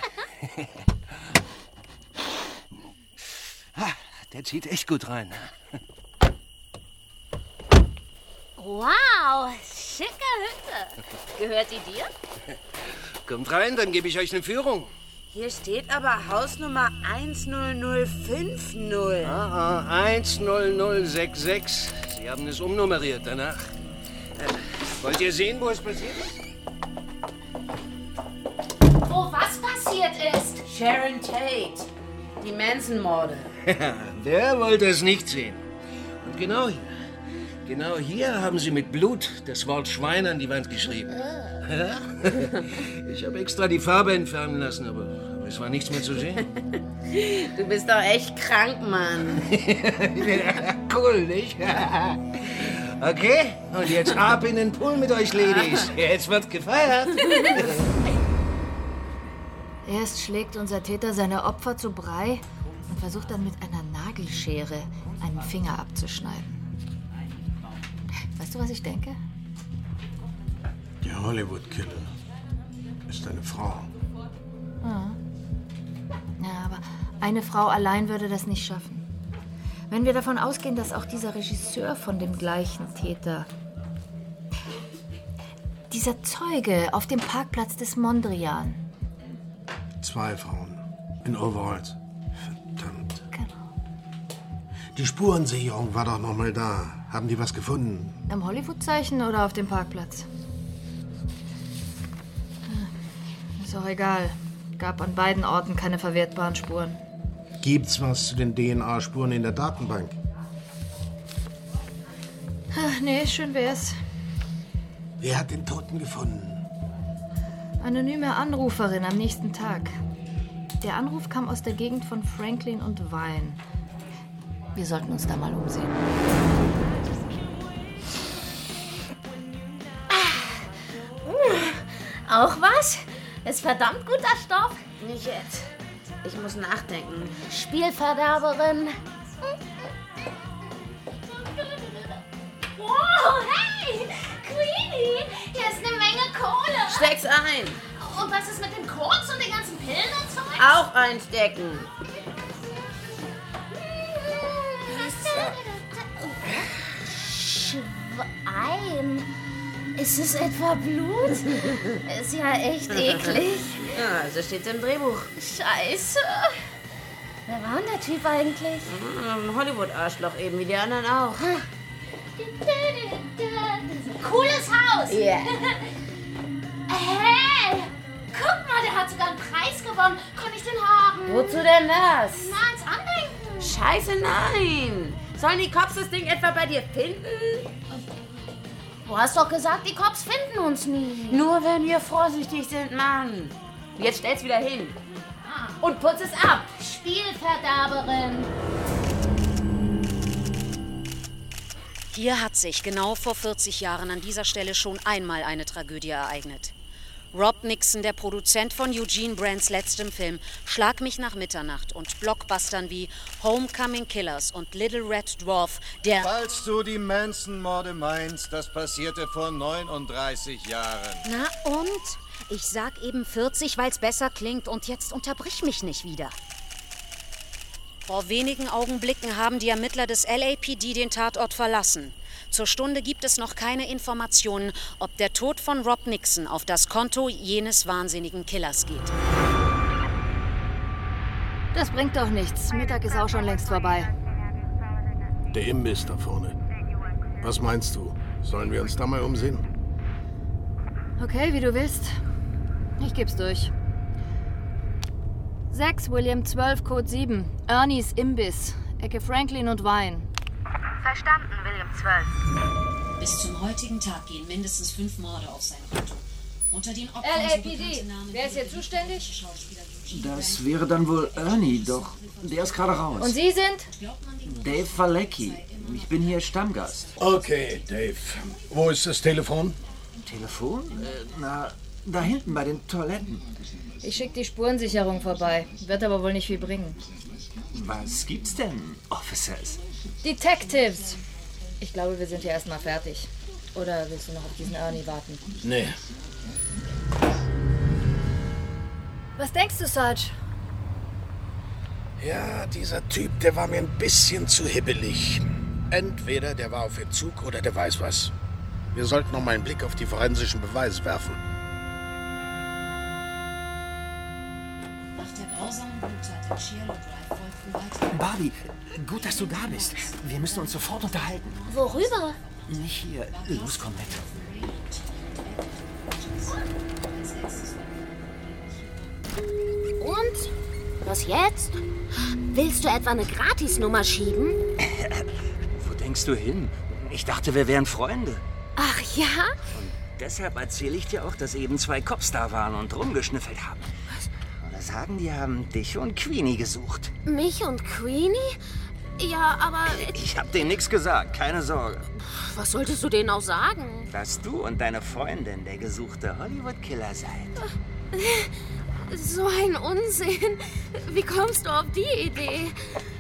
Der zieht echt gut rein. Wow, schicke Hütte. Gehört die dir? Kommt rein, dann gebe ich euch eine Führung. Hier steht aber Hausnummer eins null null fünf null. Ah, eins null null sechs sechs. Sie haben es umnummeriert danach. Äh, wollt ihr sehen, wo es passiert ist? Wo was passiert ist? Sharon Tate. Die Manson-Morde. Wer wollte es nicht sehen? Und genau hier, genau hier haben sie mit Blut das Wort Schwein an die Wand geschrieben. Ich habe extra die Farbe entfernen lassen, aber, aber es war nichts mehr zu sehen. Du bist doch echt krank, Mann. Cool, nicht? Okay, und jetzt ab in den Pool mit euch, Ladies. Jetzt wird gefeiert. Erst schlägt unser Täter seine Opfer zu Brei und versucht dann mit einer Nagelschere einen Finger abzuschneiden. Weißt du, was ich denke? Der Hollywood-Killer ist eine Frau. Ja. Ja, aber eine Frau allein würde das nicht schaffen. Wenn wir davon ausgehen, dass auch dieser Regisseur von dem gleichen Täter, dieser Zeuge auf dem Parkplatz des Mondrian. Zwei Frauen in Overalls. Verdammt. Genau. Die Spurensicherung war doch noch mal da. Haben die was gefunden? Am Hollywood-Zeichen oder auf dem Parkplatz? Ist auch egal. Gab an beiden Orten keine verwertbaren Spuren. Gibt's was zu den D N A-Spuren in der Datenbank? Ach, nee, schön wär's. Wer hat den Toten gefunden? Anonyme Anruferin am nächsten Tag. Der Anruf kam aus der Gegend von Franklin und Vine. Wir sollten uns da mal umsehen. Auch was? Ist verdammt guter Stoff. Nicht jetzt. Ich muss nachdenken. Spielverderberin. Wow, hey! Queenie! Hier ist eine Menge Kohle. Steck's ein. Und was ist mit dem Koks und den ganzen Pillen und so? Auch einstecken. Schwein. Ist es etwa Blut? Ist ja echt eklig. Ja, so steht's im Drehbuch. Scheiße. Wer war denn der Typ eigentlich? Ein Hollywood-Arschloch, eben wie die anderen auch. Cooles Haus. Ja. Yeah. Hey, guck mal, der hat sogar einen Preis gewonnen. Kann ich den haben? Wozu denn das? Na, als Andenken. Scheiße, nein. Sollen die Cops das Ding etwa bei dir finden? Du hast doch gesagt, die Cops finden uns nie. Nur wenn wir vorsichtig sind, Mann. Jetzt stell's wieder hin. Und putz es ab. Spielverderberin. Hier hat sich genau vor vierzig Jahren an dieser Stelle schon einmal eine Tragödie ereignet. Rob Nixon, der Produzent von Eugene Brands letztem Film Schlag mich nach Mitternacht und Blockbustern wie Homecoming Killers und Little Red Dwarf, der... Falls du die Manson-Morde meinst, das passierte vor neununddreißig Jahren. Na und? Ich sag eben vierzig, weil's besser klingt und jetzt unterbrich mich nicht wieder. Vor wenigen Augenblicken haben die Ermittler des L A P D den Tatort verlassen. Zur Stunde gibt es noch keine Informationen, ob der Tod von Rob Nixon auf das Konto jenes wahnsinnigen Killers geht. Das bringt doch nichts. Mittag ist auch schon längst vorbei. Der Imbiss da vorne. Was meinst du? Sollen wir uns da mal umsehen? Okay, wie du willst. Ich geb's durch. sechs, William zwölf, Code sieben. Ernies Imbiss. Ecke Franklin und Vine. Verstanden, William zwölf. Bis zum heutigen Tag gehen mindestens fünf Morde auf sein Konto. Unter den Opfern L A P D, so bekannte Namen wer ist hier zuständig? Das wäre dann wohl Ernie, doch der ist gerade raus. Und Sie sind? Dave Valecki. Ich bin hier Stammgast. Okay, Dave. Wo ist das Telefon? Telefon? Äh, na, da hinten bei den Toiletten. Ich schicke die Spurensicherung vorbei. Wird aber wohl nicht viel bringen. Was gibt's denn, Officers? Detectives! Ich glaube, wir sind hier erstmal fertig. Oder willst du noch auf diesen Ernie warten? Nee. Was denkst du, Sarge? Ja, dieser Typ, der war mir ein bisschen zu hibbelig. Entweder der war auf Entzug oder der weiß was. Wir sollten noch mal einen Blick auf die forensischen Beweise werfen. Nach der grausamen Bluttat im Cielo Drive folgten weitere... Barbie, gut, dass du da bist. Wir müssen uns sofort unterhalten. Worüber? Nicht hier. Los, komm mit. Und? Was jetzt? Willst du etwa eine Gratisnummer schieben? Wo denkst du hin? Ich dachte, wir wären Freunde. Ach ja? Und deshalb erzähle ich dir auch, dass eben zwei Cops da waren und rumgeschnüffelt haben. Was? Oder sagen, die haben dich und Queenie gesucht. Mich und Queenie? Ja, aber... Ich hab denen nichts gesagt, keine Sorge. Was solltest du denen auch sagen? Dass du und deine Freundin der gesuchte Hollywood-Killer seid. So ein Unsinn. Wie kommst du auf die Idee?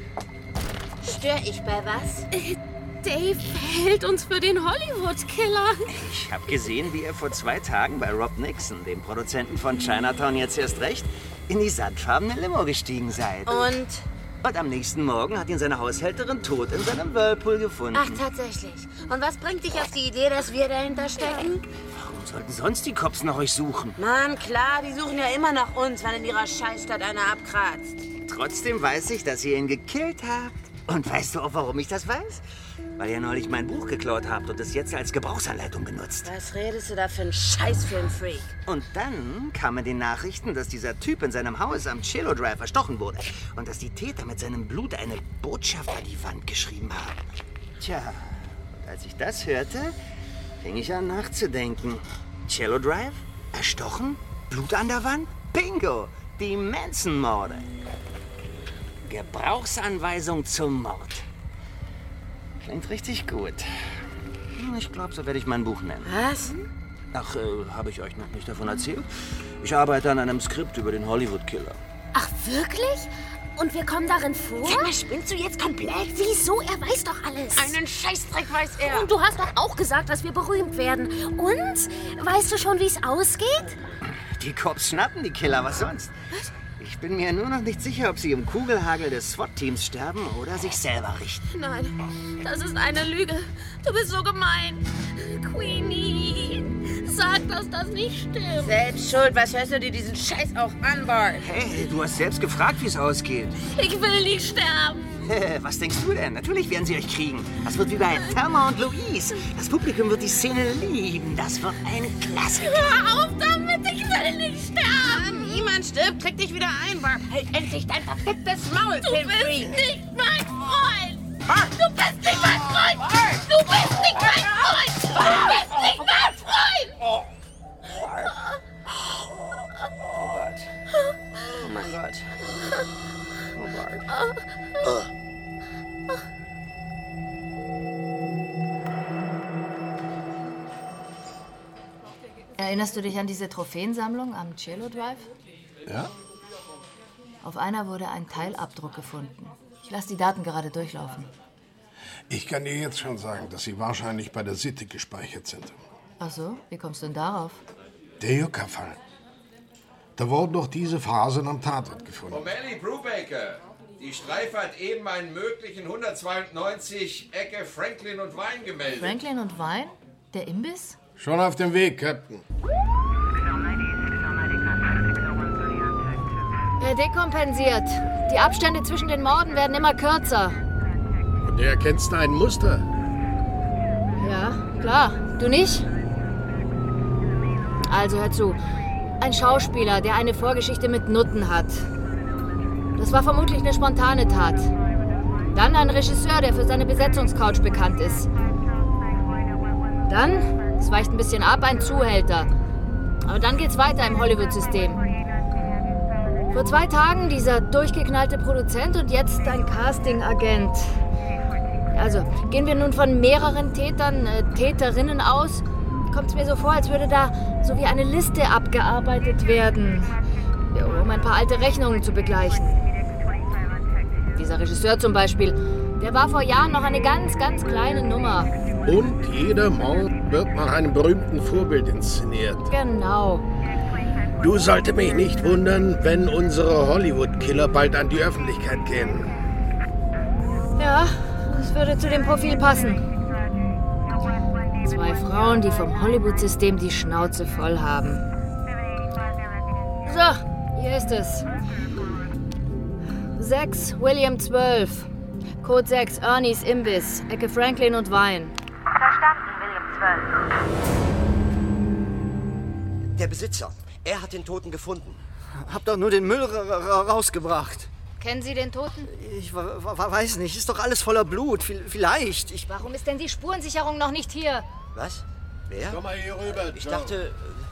Stör ich bei was? Dave hält uns für den Hollywood-Killer. Ich habe gesehen, wie er vor zwei Tagen bei Rob Nixon, dem Produzenten von Chinatown jetzt erst recht, in die sandfarbene Limo gestiegen seid. Und? Und am nächsten Morgen hat ihn seine Haushälterin tot in seinem Whirlpool gefunden. Ach, tatsächlich. Und was bringt dich auf die Idee, dass wir dahinter stecken? Warum sollten sonst die Cops nach euch suchen? Mann, klar, die suchen ja immer nach uns, wenn in ihrer Scheißstadt einer abkratzt. Trotzdem weiß ich, dass ihr ihn gekillt habt. Und weißt du auch, warum ich das weiß? Weil ihr neulich mein Buch geklaut habt und es jetzt als Gebrauchsanleitung benutzt. Was redest du da für ein Scheißfilm-Freak? Und dann kamen die Nachrichten, dass dieser Typ in seinem Haus am Cielo Drive erstochen wurde. Und dass die Täter mit seinem Blut eine Botschaft an die Wand geschrieben haben. Tja, und als ich das hörte, fing ich an nachzudenken. Cielo Drive? Erstochen? Blut an der Wand? Bingo! Die Manson-Morde. Gebrauchsanweisung zum Mord. Klingt richtig gut. Ich glaube, so werde ich mein Buch nennen. Was? Ach, äh, habe ich euch noch nicht davon erzählt? Ich arbeite an einem Skript über den Hollywood-Killer. Ach, wirklich? Und wir kommen darin vor? Sag mal, spinnst du jetzt komplett? Wieso? Er weiß doch alles. Einen Scheißdreck weiß er. Und du hast doch auch gesagt, dass wir berühmt werden. Und? Weißt du schon, wie es ausgeht? Die Cops schnappen die Killer, was sonst? Was? Ich bin mir nur noch nicht sicher, ob sie im Kugelhagel des SWAT-Teams sterben oder sich selber richten. Nein, das ist eine Lüge. Du bist so gemein. Queenie, sag, dass das nicht stimmt. Selbst schuld. Was hörst du dir diesen Scheiß auch an, Bart? Hey, du hast selbst gefragt, wie es ausgeht. Ich will nicht sterben. Was denkst du denn? Natürlich werden sie euch kriegen. Das wird wie bei Thelma und Louise. Das Publikum wird die Szene lieben. Das wird ein Klassiker. Hör auf damit, ich will nicht sterben. Niemand stirbt. Krieg dich wieder ein, Bart. Halt endlich dein verficktes Maul, Du bist Filmfreak. nicht mein Freund. Bart. Du bist nicht mein Freund. Bart. Du bist nicht mein Freund. Du bist nicht mein Freund. Oh, Bart. Oh mein Gott. Oh, Bart. Oh. Erinnerst du dich an diese Trophäensammlung am Cielo Drive? Ja? Auf einer wurde ein Teilabdruck gefunden. Ich lasse die Daten gerade durchlaufen. Ich kann dir jetzt schon sagen, dass sie wahrscheinlich bei der Sitte gespeichert sind. Ach so, wie kommst du denn darauf? Der Yucca-Fall. Da wurden doch diese Phasen am Tatort gefunden. O'Malley Brubaker. Die Streife hat eben einen möglichen hundertzweiundneunzig Ecke Franklin und Wein gemeldet. Franklin und Wein? Der Imbiss? Schon auf dem Weg, Captain. Er dekompensiert. Die Abstände zwischen den Morden werden immer kürzer. Und du erkennst ein Muster? Ja, klar. Du nicht? Also hör zu. Ein Schauspieler, der eine Vorgeschichte mit Nutten hat. Das war vermutlich eine spontane Tat. Dann ein Regisseur, der für seine Besetzungscouch bekannt ist. Dann, es weicht ein bisschen ab, ein Zuhälter. Aber dann geht's weiter im Hollywood-System. Vor zwei Tagen dieser durchgeknallte Produzent und jetzt ein Casting-Agent. Also, gehen wir nun von mehreren Tätern, äh, Täterinnen aus, kommt es mir so vor, als würde da so wie eine Liste abgearbeitet werden, um ein paar alte Rechnungen zu begleichen. Dieser Regisseur zum Beispiel, der war vor Jahren noch eine ganz, ganz kleine Nummer. Und jeder Mord wird nach einem berühmten Vorbild inszeniert. Genau. Du sollte mich nicht wundern, wenn unsere Hollywood-Killer bald an die Öffentlichkeit gehen. Ja, das würde zu dem Profil passen. Zwei Frauen, die vom Hollywood-System die Schnauze voll haben. So, hier ist es. sechs, William zwölf. Code sechs, Ernies Imbiss, Ecke Franklin und Vine. Verstanden, William zwölf. Der Besitzer. Er hat den Toten gefunden. Hab doch nur den Müll ra ra rausgebracht. Kennen Sie den Toten? Ich weiß nicht, ist doch alles voller Blut. Vielleicht. Ich Warum ist denn die Spurensicherung noch nicht hier? Was? Wer? Komm mal hier rüber. Ich dachte...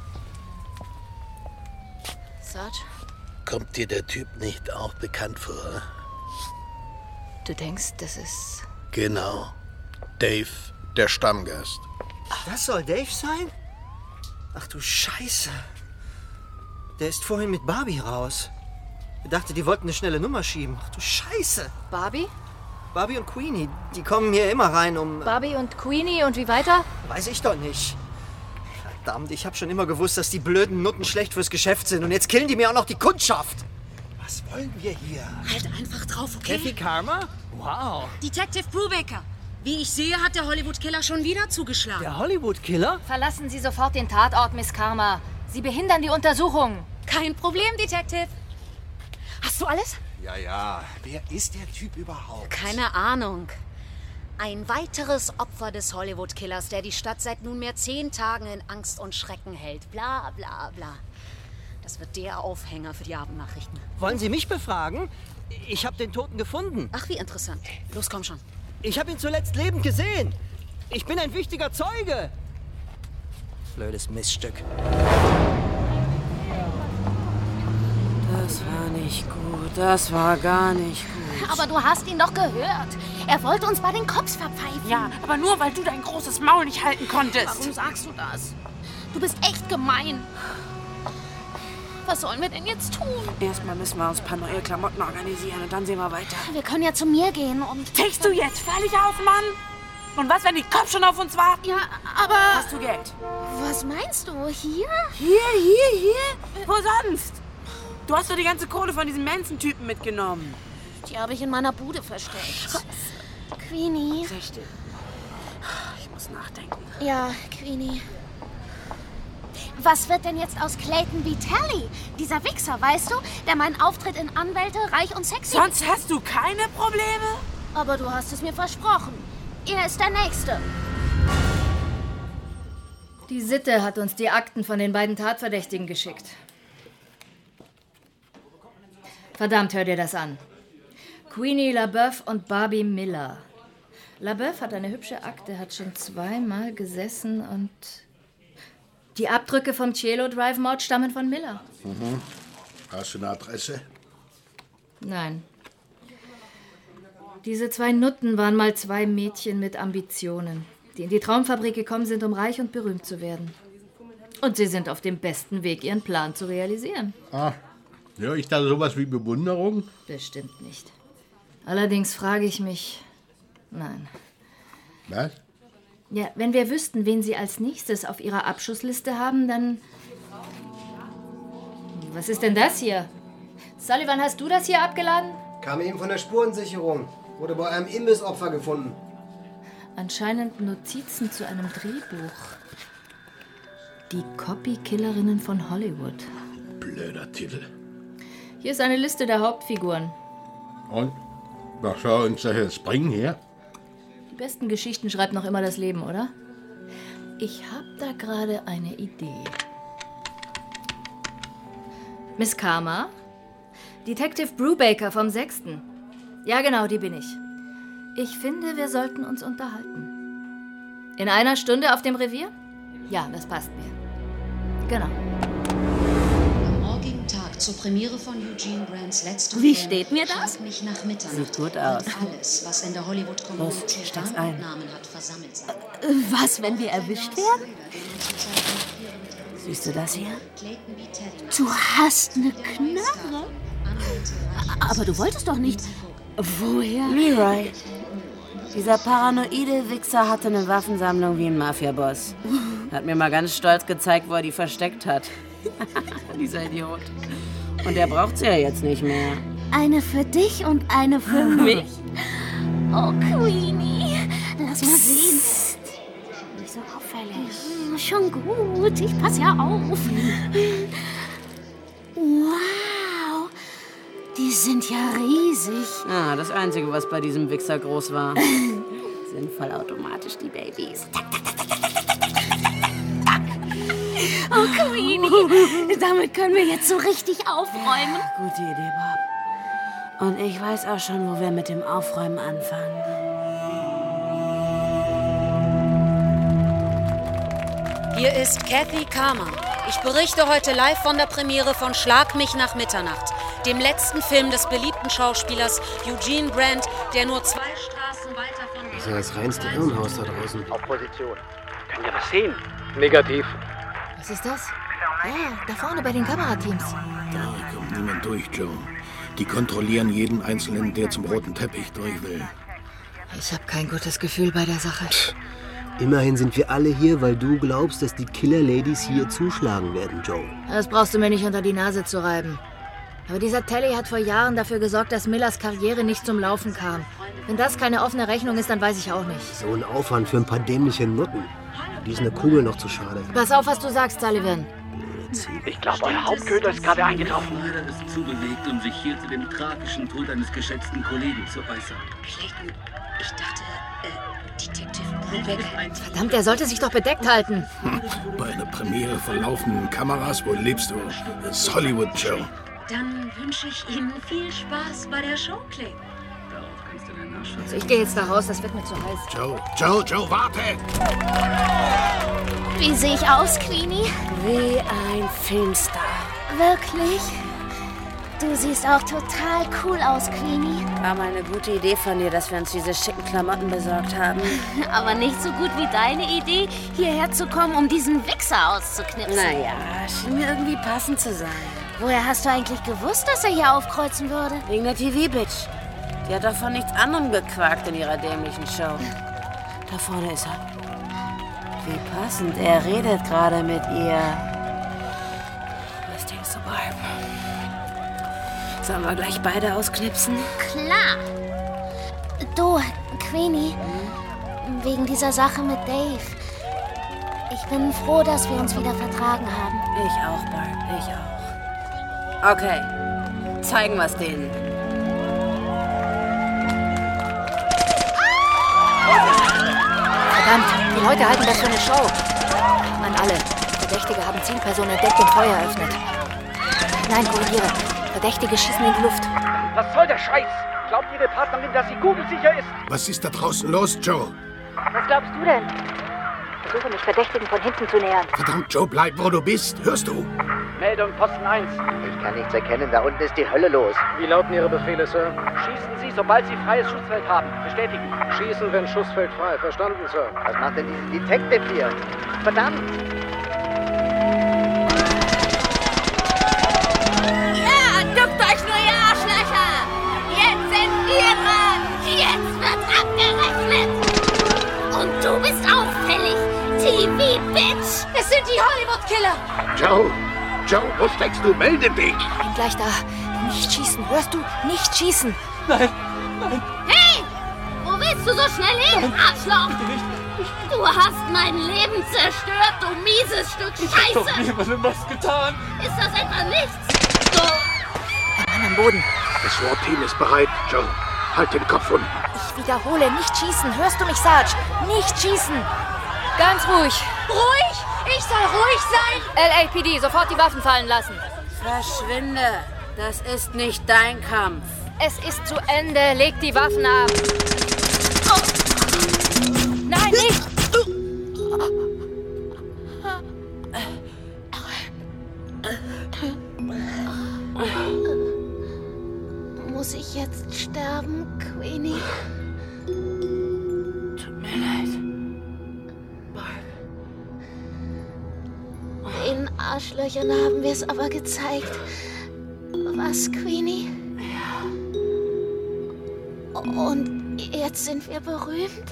Sarge? Kommt dir der Typ nicht auch bekannt vor? Du denkst, das ist... Genau. Dave, der Stammgast. Das soll Dave sein? Ach du Scheiße. Der ist vorhin mit Barbie raus. Ich dachte, die wollten eine schnelle Nummer schieben. Ach du Scheiße. Barbie? Barbie und Queenie, die kommen hier immer rein, um... Barbie und Queenie und wie weiter? Weiß ich doch nicht. Verdammt, ich hab schon immer gewusst, dass die blöden Nutten schlecht fürs Geschäft sind. Und jetzt killen die mir auch noch die Kundschaft. Was wollen wir hier? Halt einfach drauf, okay? Kathy Karma? Wow. Detective Brubaker. Wie ich sehe, hat der Hollywood-Killer schon wieder zugeschlagen. Der Hollywood-Killer? Verlassen Sie sofort den Tatort, Miss Karma. Sie behindern die Untersuchung. Kein Problem, Detective. Hast du alles? Ja, ja. Wer ist der Typ überhaupt? Keine Ahnung. Ein weiteres Opfer des Hollywood-Killers, der die Stadt seit nunmehr zehn Tagen in Angst und Schrecken hält. Bla, bla, bla. Das wird der Aufhänger für die Abendnachrichten. Wollen Sie mich befragen? Ich habe den Toten gefunden. Ach, wie interessant. Los, komm schon. Ich habe ihn zuletzt lebend gesehen. Ich bin ein wichtiger Zeuge. Blödes Miststück. Das war nicht gut. Das war gar nicht gut. Aber du hast ihn doch gehört. Er wollte uns bei den Cops verpfeifen. Ja, aber nur, weil du dein großes Maul nicht halten konntest. Warum sagst du das? Du bist echt gemein. Was sollen wir denn jetzt tun? Erstmal müssen wir uns ein paar neue Klamotten organisieren und dann sehen wir weiter. Wir können ja zu mir gehen und... Tickst du jetzt völlig auf, Mann? Und was, wenn die Cops schon auf uns warten? Ja, aber... Hast du Geld? Was meinst du? Hier? Hier, hier, hier? Wo sonst? Du hast doch die ganze Kohle von diesem Manson-Typen mitgenommen. Die habe ich in meiner Bude versteckt. Queenie. Sehr still. Ich muss nachdenken. Ja, Queenie. Was wird denn jetzt aus Clayton Vitale? Dieser Wichser, weißt du? Der meinen Auftritt in Anwälte, reich und sexy... Sonst hast du keine Probleme? Aber du hast es mir versprochen. Er ist der Nächste. Die Sitte hat uns die Akten von den beiden Tatverdächtigen geschickt. Verdammt, hör dir das an. Queenie LaBeouf und Barbie Miller. LaBeouf hat eine hübsche Akte, hat schon zweimal gesessen und... Die Abdrücke vom Cielo Drive Mord stammen von Miller. Mhm. Hast du eine Adresse? Nein. Diese zwei Nutten waren mal zwei Mädchen mit Ambitionen, die in die Traumfabrik gekommen sind, um reich und berühmt zu werden. Und sie sind auf dem besten Weg, ihren Plan zu realisieren. Ah, ja, ich dachte sowas wie Bewunderung. Bestimmt nicht. Allerdings frage ich mich... Nein. Was? Ja, wenn wir wüssten, wen Sie als nächstes auf Ihrer Abschussliste haben, dann... Was ist denn das hier? Sullivan, hast du das hier abgeladen? Kam eben von der Spurensicherung. Wurde bei einem Imbissopfer gefunden. Anscheinend Notizen zu einem Drehbuch. Die Copy-Killerinnen von Hollywood. Blöder Titel. Hier ist eine Liste der Hauptfiguren. Und? Was soll uns das jetzt bringen hier? Die besten Geschichten schreibt noch immer das Leben, oder? Ich habe da gerade eine Idee. Miss Karma? Detective Brubaker vom sechsten Ja, genau, die bin ich. Ich finde, wir sollten uns unterhalten. In einer Stunde auf dem Revier? Ja, das passt mir. Genau. Am morgigen Tag zur Premiere von Eugene Brands letztem Wie Film steht mir das? Frag mich nach Mitternacht. Sieht gut aus. Und alles, was in der Hollywood-Community Los, steig's ein. Namen hat, versammelt sich. Was, wenn wir erwischt werden? Siehst du das hier? Du hast eine Knarre? Aber du wolltest doch nicht... Woher? Leroy. Dieser paranoide Wichser hatte eine Waffensammlung wie ein Mafiaboss. Hat mir mal ganz stolz gezeigt, wo er die versteckt hat. Dieser Idiot. Und der braucht sie ja jetzt nicht mehr. Eine für dich und eine für mich. Oh, Queenie. Lass mal sehen. Nicht so auffällig. Schon gut. Ich pass ja auf. Wow. Die sind ja riesig. Ah, das Einzige, was bei diesem Wichser groß war. Sind vollautomatisch die Babys. Oh, Queenie. Damit können wir jetzt so richtig aufräumen. Gute Idee, Bob. Und ich weiß auch schon, wo wir mit dem Aufräumen anfangen. Hier ist Kathy Karmann. Ich berichte heute live von der Premiere von Schlag mich nach Mitternacht, dem letzten Film des beliebten Schauspielers Eugene Brandt, der nur zwei Straßen weiter von... Das ist ja das reinste Irrenhaus da draußen. Auf Position. Können wir was sehen? Negativ. Was ist das? Ja, da vorne bei den Kamerateams. Da kommt niemand durch, Joe. Die kontrollieren jeden Einzelnen, der zum roten Teppich durch will. Ich habe kein gutes Gefühl bei der Sache. Pff, immerhin sind wir alle hier, weil du glaubst, dass die Killer-Ladies hier zuschlagen werden, Joe. Das brauchst du mir nicht unter die Nase zu reiben. Aber dieser Telly hat vor Jahren dafür gesorgt, dass Millers Karriere nicht zum Laufen kam. Wenn das keine offene Rechnung ist, dann weiß ich auch nicht. So ein Aufwand für ein paar dämliche Nutten. Die ist eine Kugel noch zu schade. Pass auf, was du sagst, Sullivan. Ich glaube, euer Hauptköder ist gerade eingetroffen. Leider ist zubewegt, um sich hier zu dem tragischen Tod eines geschätzten Kollegen zu äußern. Clayton, ich dachte, äh, Detective Brubeck... Verdammt, er sollte sich doch bedeckt halten. Hm, bei einer Premiere vor laufenden Kameras, wo lebst du? Das ist Hollywood, Joe. Dann wünsche ich Ihnen viel Spaß bei der Show, Clay. Also ich gehe jetzt da raus, das wird mir zu heiß. Joe, Joe, Joe, warte! Wie sehe ich aus, Queenie? Wie ein Filmstar. Wirklich? Du siehst auch total cool aus, Queenie. War mal eine gute Idee von dir, dass wir uns diese schicken Klamotten besorgt haben. Aber nicht so gut wie deine Idee, hierher zu kommen, um diesen Wichser auszuknipsen. Naja, schien mir irgendwie passend zu sein. Woher hast du eigentlich gewusst, dass er hier aufkreuzen würde? Wegen der T V-Bitch. Die hat doch von nichts anderem gequakt in ihrer dämlichen Show. Da vorne ist er. Wie passend, er redet gerade mit ihr. Was denkst du, Barb? Sollen wir gleich beide ausknipsen? Klar. Du, Queenie, hm? Wegen dieser Sache mit Dave. Ich bin froh, dass wir uns wieder vertragen haben. Ich auch, Barb, ich auch. Okay, zeigen wir es denen. Verdammt, die Leute halten das für eine Show. An alle. Verdächtige haben Zielpersonen entdeckt und Feuer eröffnet. Nein, korrigiere. Verdächtige schießen in die Luft. Was soll der Scheiß? Glaubt Ihre Partnerin, dass sie kugelsicher ist? Was ist da draußen los, Joe? Was glaubst du denn? Ich versuche mich Verdächtigen von hinten zu nähern. Verdammt, Joe, bleib, wo du bist. Hörst du? Meldung Posten eins. Ich kann nichts erkennen. Da unten ist die Hölle los. Wie lauten Ihre Befehle, Sir? Schießen Sie, sobald Sie freies Schussfeld haben. Bestätigen. Schießen, wenn Schussfeld frei. Verstanden, Sir. Was macht denn diese Detective hier? Verdammt! Ja, duckt euch nur, ihr Arschlöcher! Jetzt sind wir dran! Jetzt wird abgerechnet! Und du bist auffällig, T V-Bitch! Es sind die Hollywood-Killer! Joe! Joe, wo steckst du? Melde dich! Bin gleich da. Nicht schießen, hörst du? Nicht schießen! Nein, nein! Hey! Wo willst du so schnell hin, Arschloch? Bitte nicht! Du hast mein Leben zerstört, du mieses Stück Scheiße! Ich hab doch niemandem was getan! Ist das etwa nichts? So. Der Mann am Boden. Das SWAT-Team ist bereit, Joe. Halt den Kopf unten. Ich wiederhole, nicht schießen. Hörst du mich, Sarge? Nicht schießen! Ganz ruhig. Ruhig? Ich soll ruhig sein? L A P D, sofort die Waffen fallen lassen. Verschwinde. Das ist nicht dein Kampf. Es ist zu Ende. Leg die Waffen ab. Oh. Nein, nicht! Muss ich jetzt sterben, Queenie? Tut mir leid. Den Arschlöchern haben wir es aber gezeigt. Was, Queenie? Ja. Und jetzt sind wir berühmt?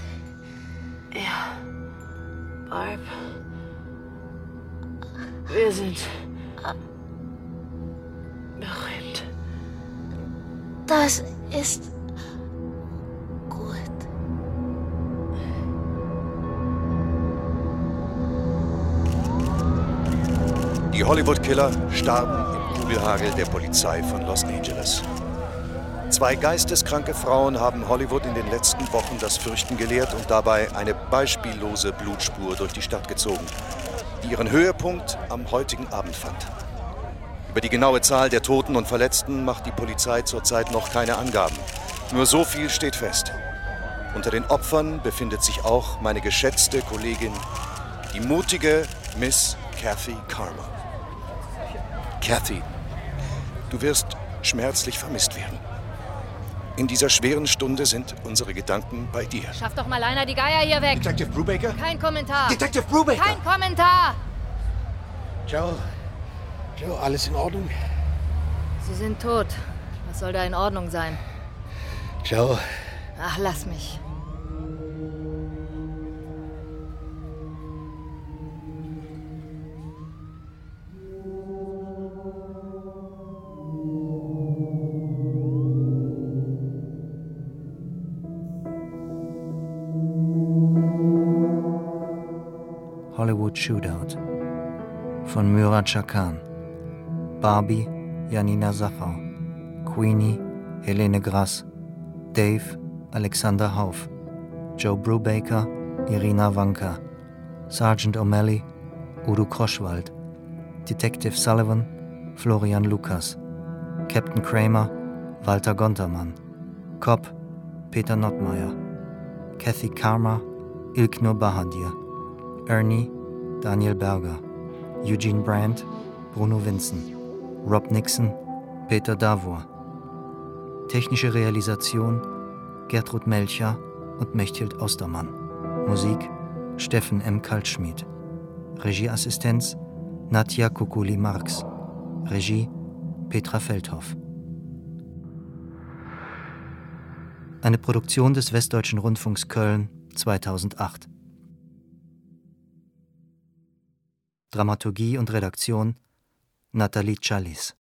Ja. Barb. Wir sind Berühmt. Das ist gut. Die Hollywood-Killer starben im Kugelhagel der Polizei von Los Angeles. Zwei geisteskranke Frauen haben Hollywood in den letzten Wochen das Fürchten gelehrt und dabei eine beispiellose Blutspur durch die Stadt gezogen, die ihren Höhepunkt am heutigen Abend fand. Über die genaue Zahl der Toten und Verletzten macht die Polizei zurzeit noch keine Angaben. Nur so viel steht fest. Unter den Opfern befindet sich auch meine geschätzte Kollegin, die mutige Miss Kathy Karma. Kathy, du wirst schmerzlich vermisst werden. In dieser schweren Stunde sind unsere Gedanken bei dir. Schaff doch mal einer die Geier hier weg. Detective Brubaker? Kein Kommentar. Detective Brubaker! Kein Kommentar. Joe, Joe, alles in Ordnung? Sie sind tot. Was soll da in Ordnung sein? Joe. Ach, lass mich. Hollywood Shootout von Murat Chakhan. Barbie, Janina Sachau. Queenie, Helene Grass. Dave, Alexander Hauf. Joe Brubaker, Irina Wanka. Sergeant O'Malley, Udo Kroschwald. Detective Sullivan, Florian Lukas. Captain Kramer, Walter Gontermann. Cop, Peter Nottmeyer. Kathy Karma, Ilknur Bahadir. Ernie, Daniel Berger. Eugene Brandt, Bruno Vinson. Rob Nixon, Peter Davor. Technische Realisation, Gertrud Melcher und Mechthild Ostermann. Musik, Steffen M. Kaltschmied. Regieassistenz, Nadja Kukuli-Marx. Regie, Petra Feldhoff. Eine Produktion des Westdeutschen Rundfunks Köln zweitausendacht. Dramaturgie und Redaktion Nathalie Challis.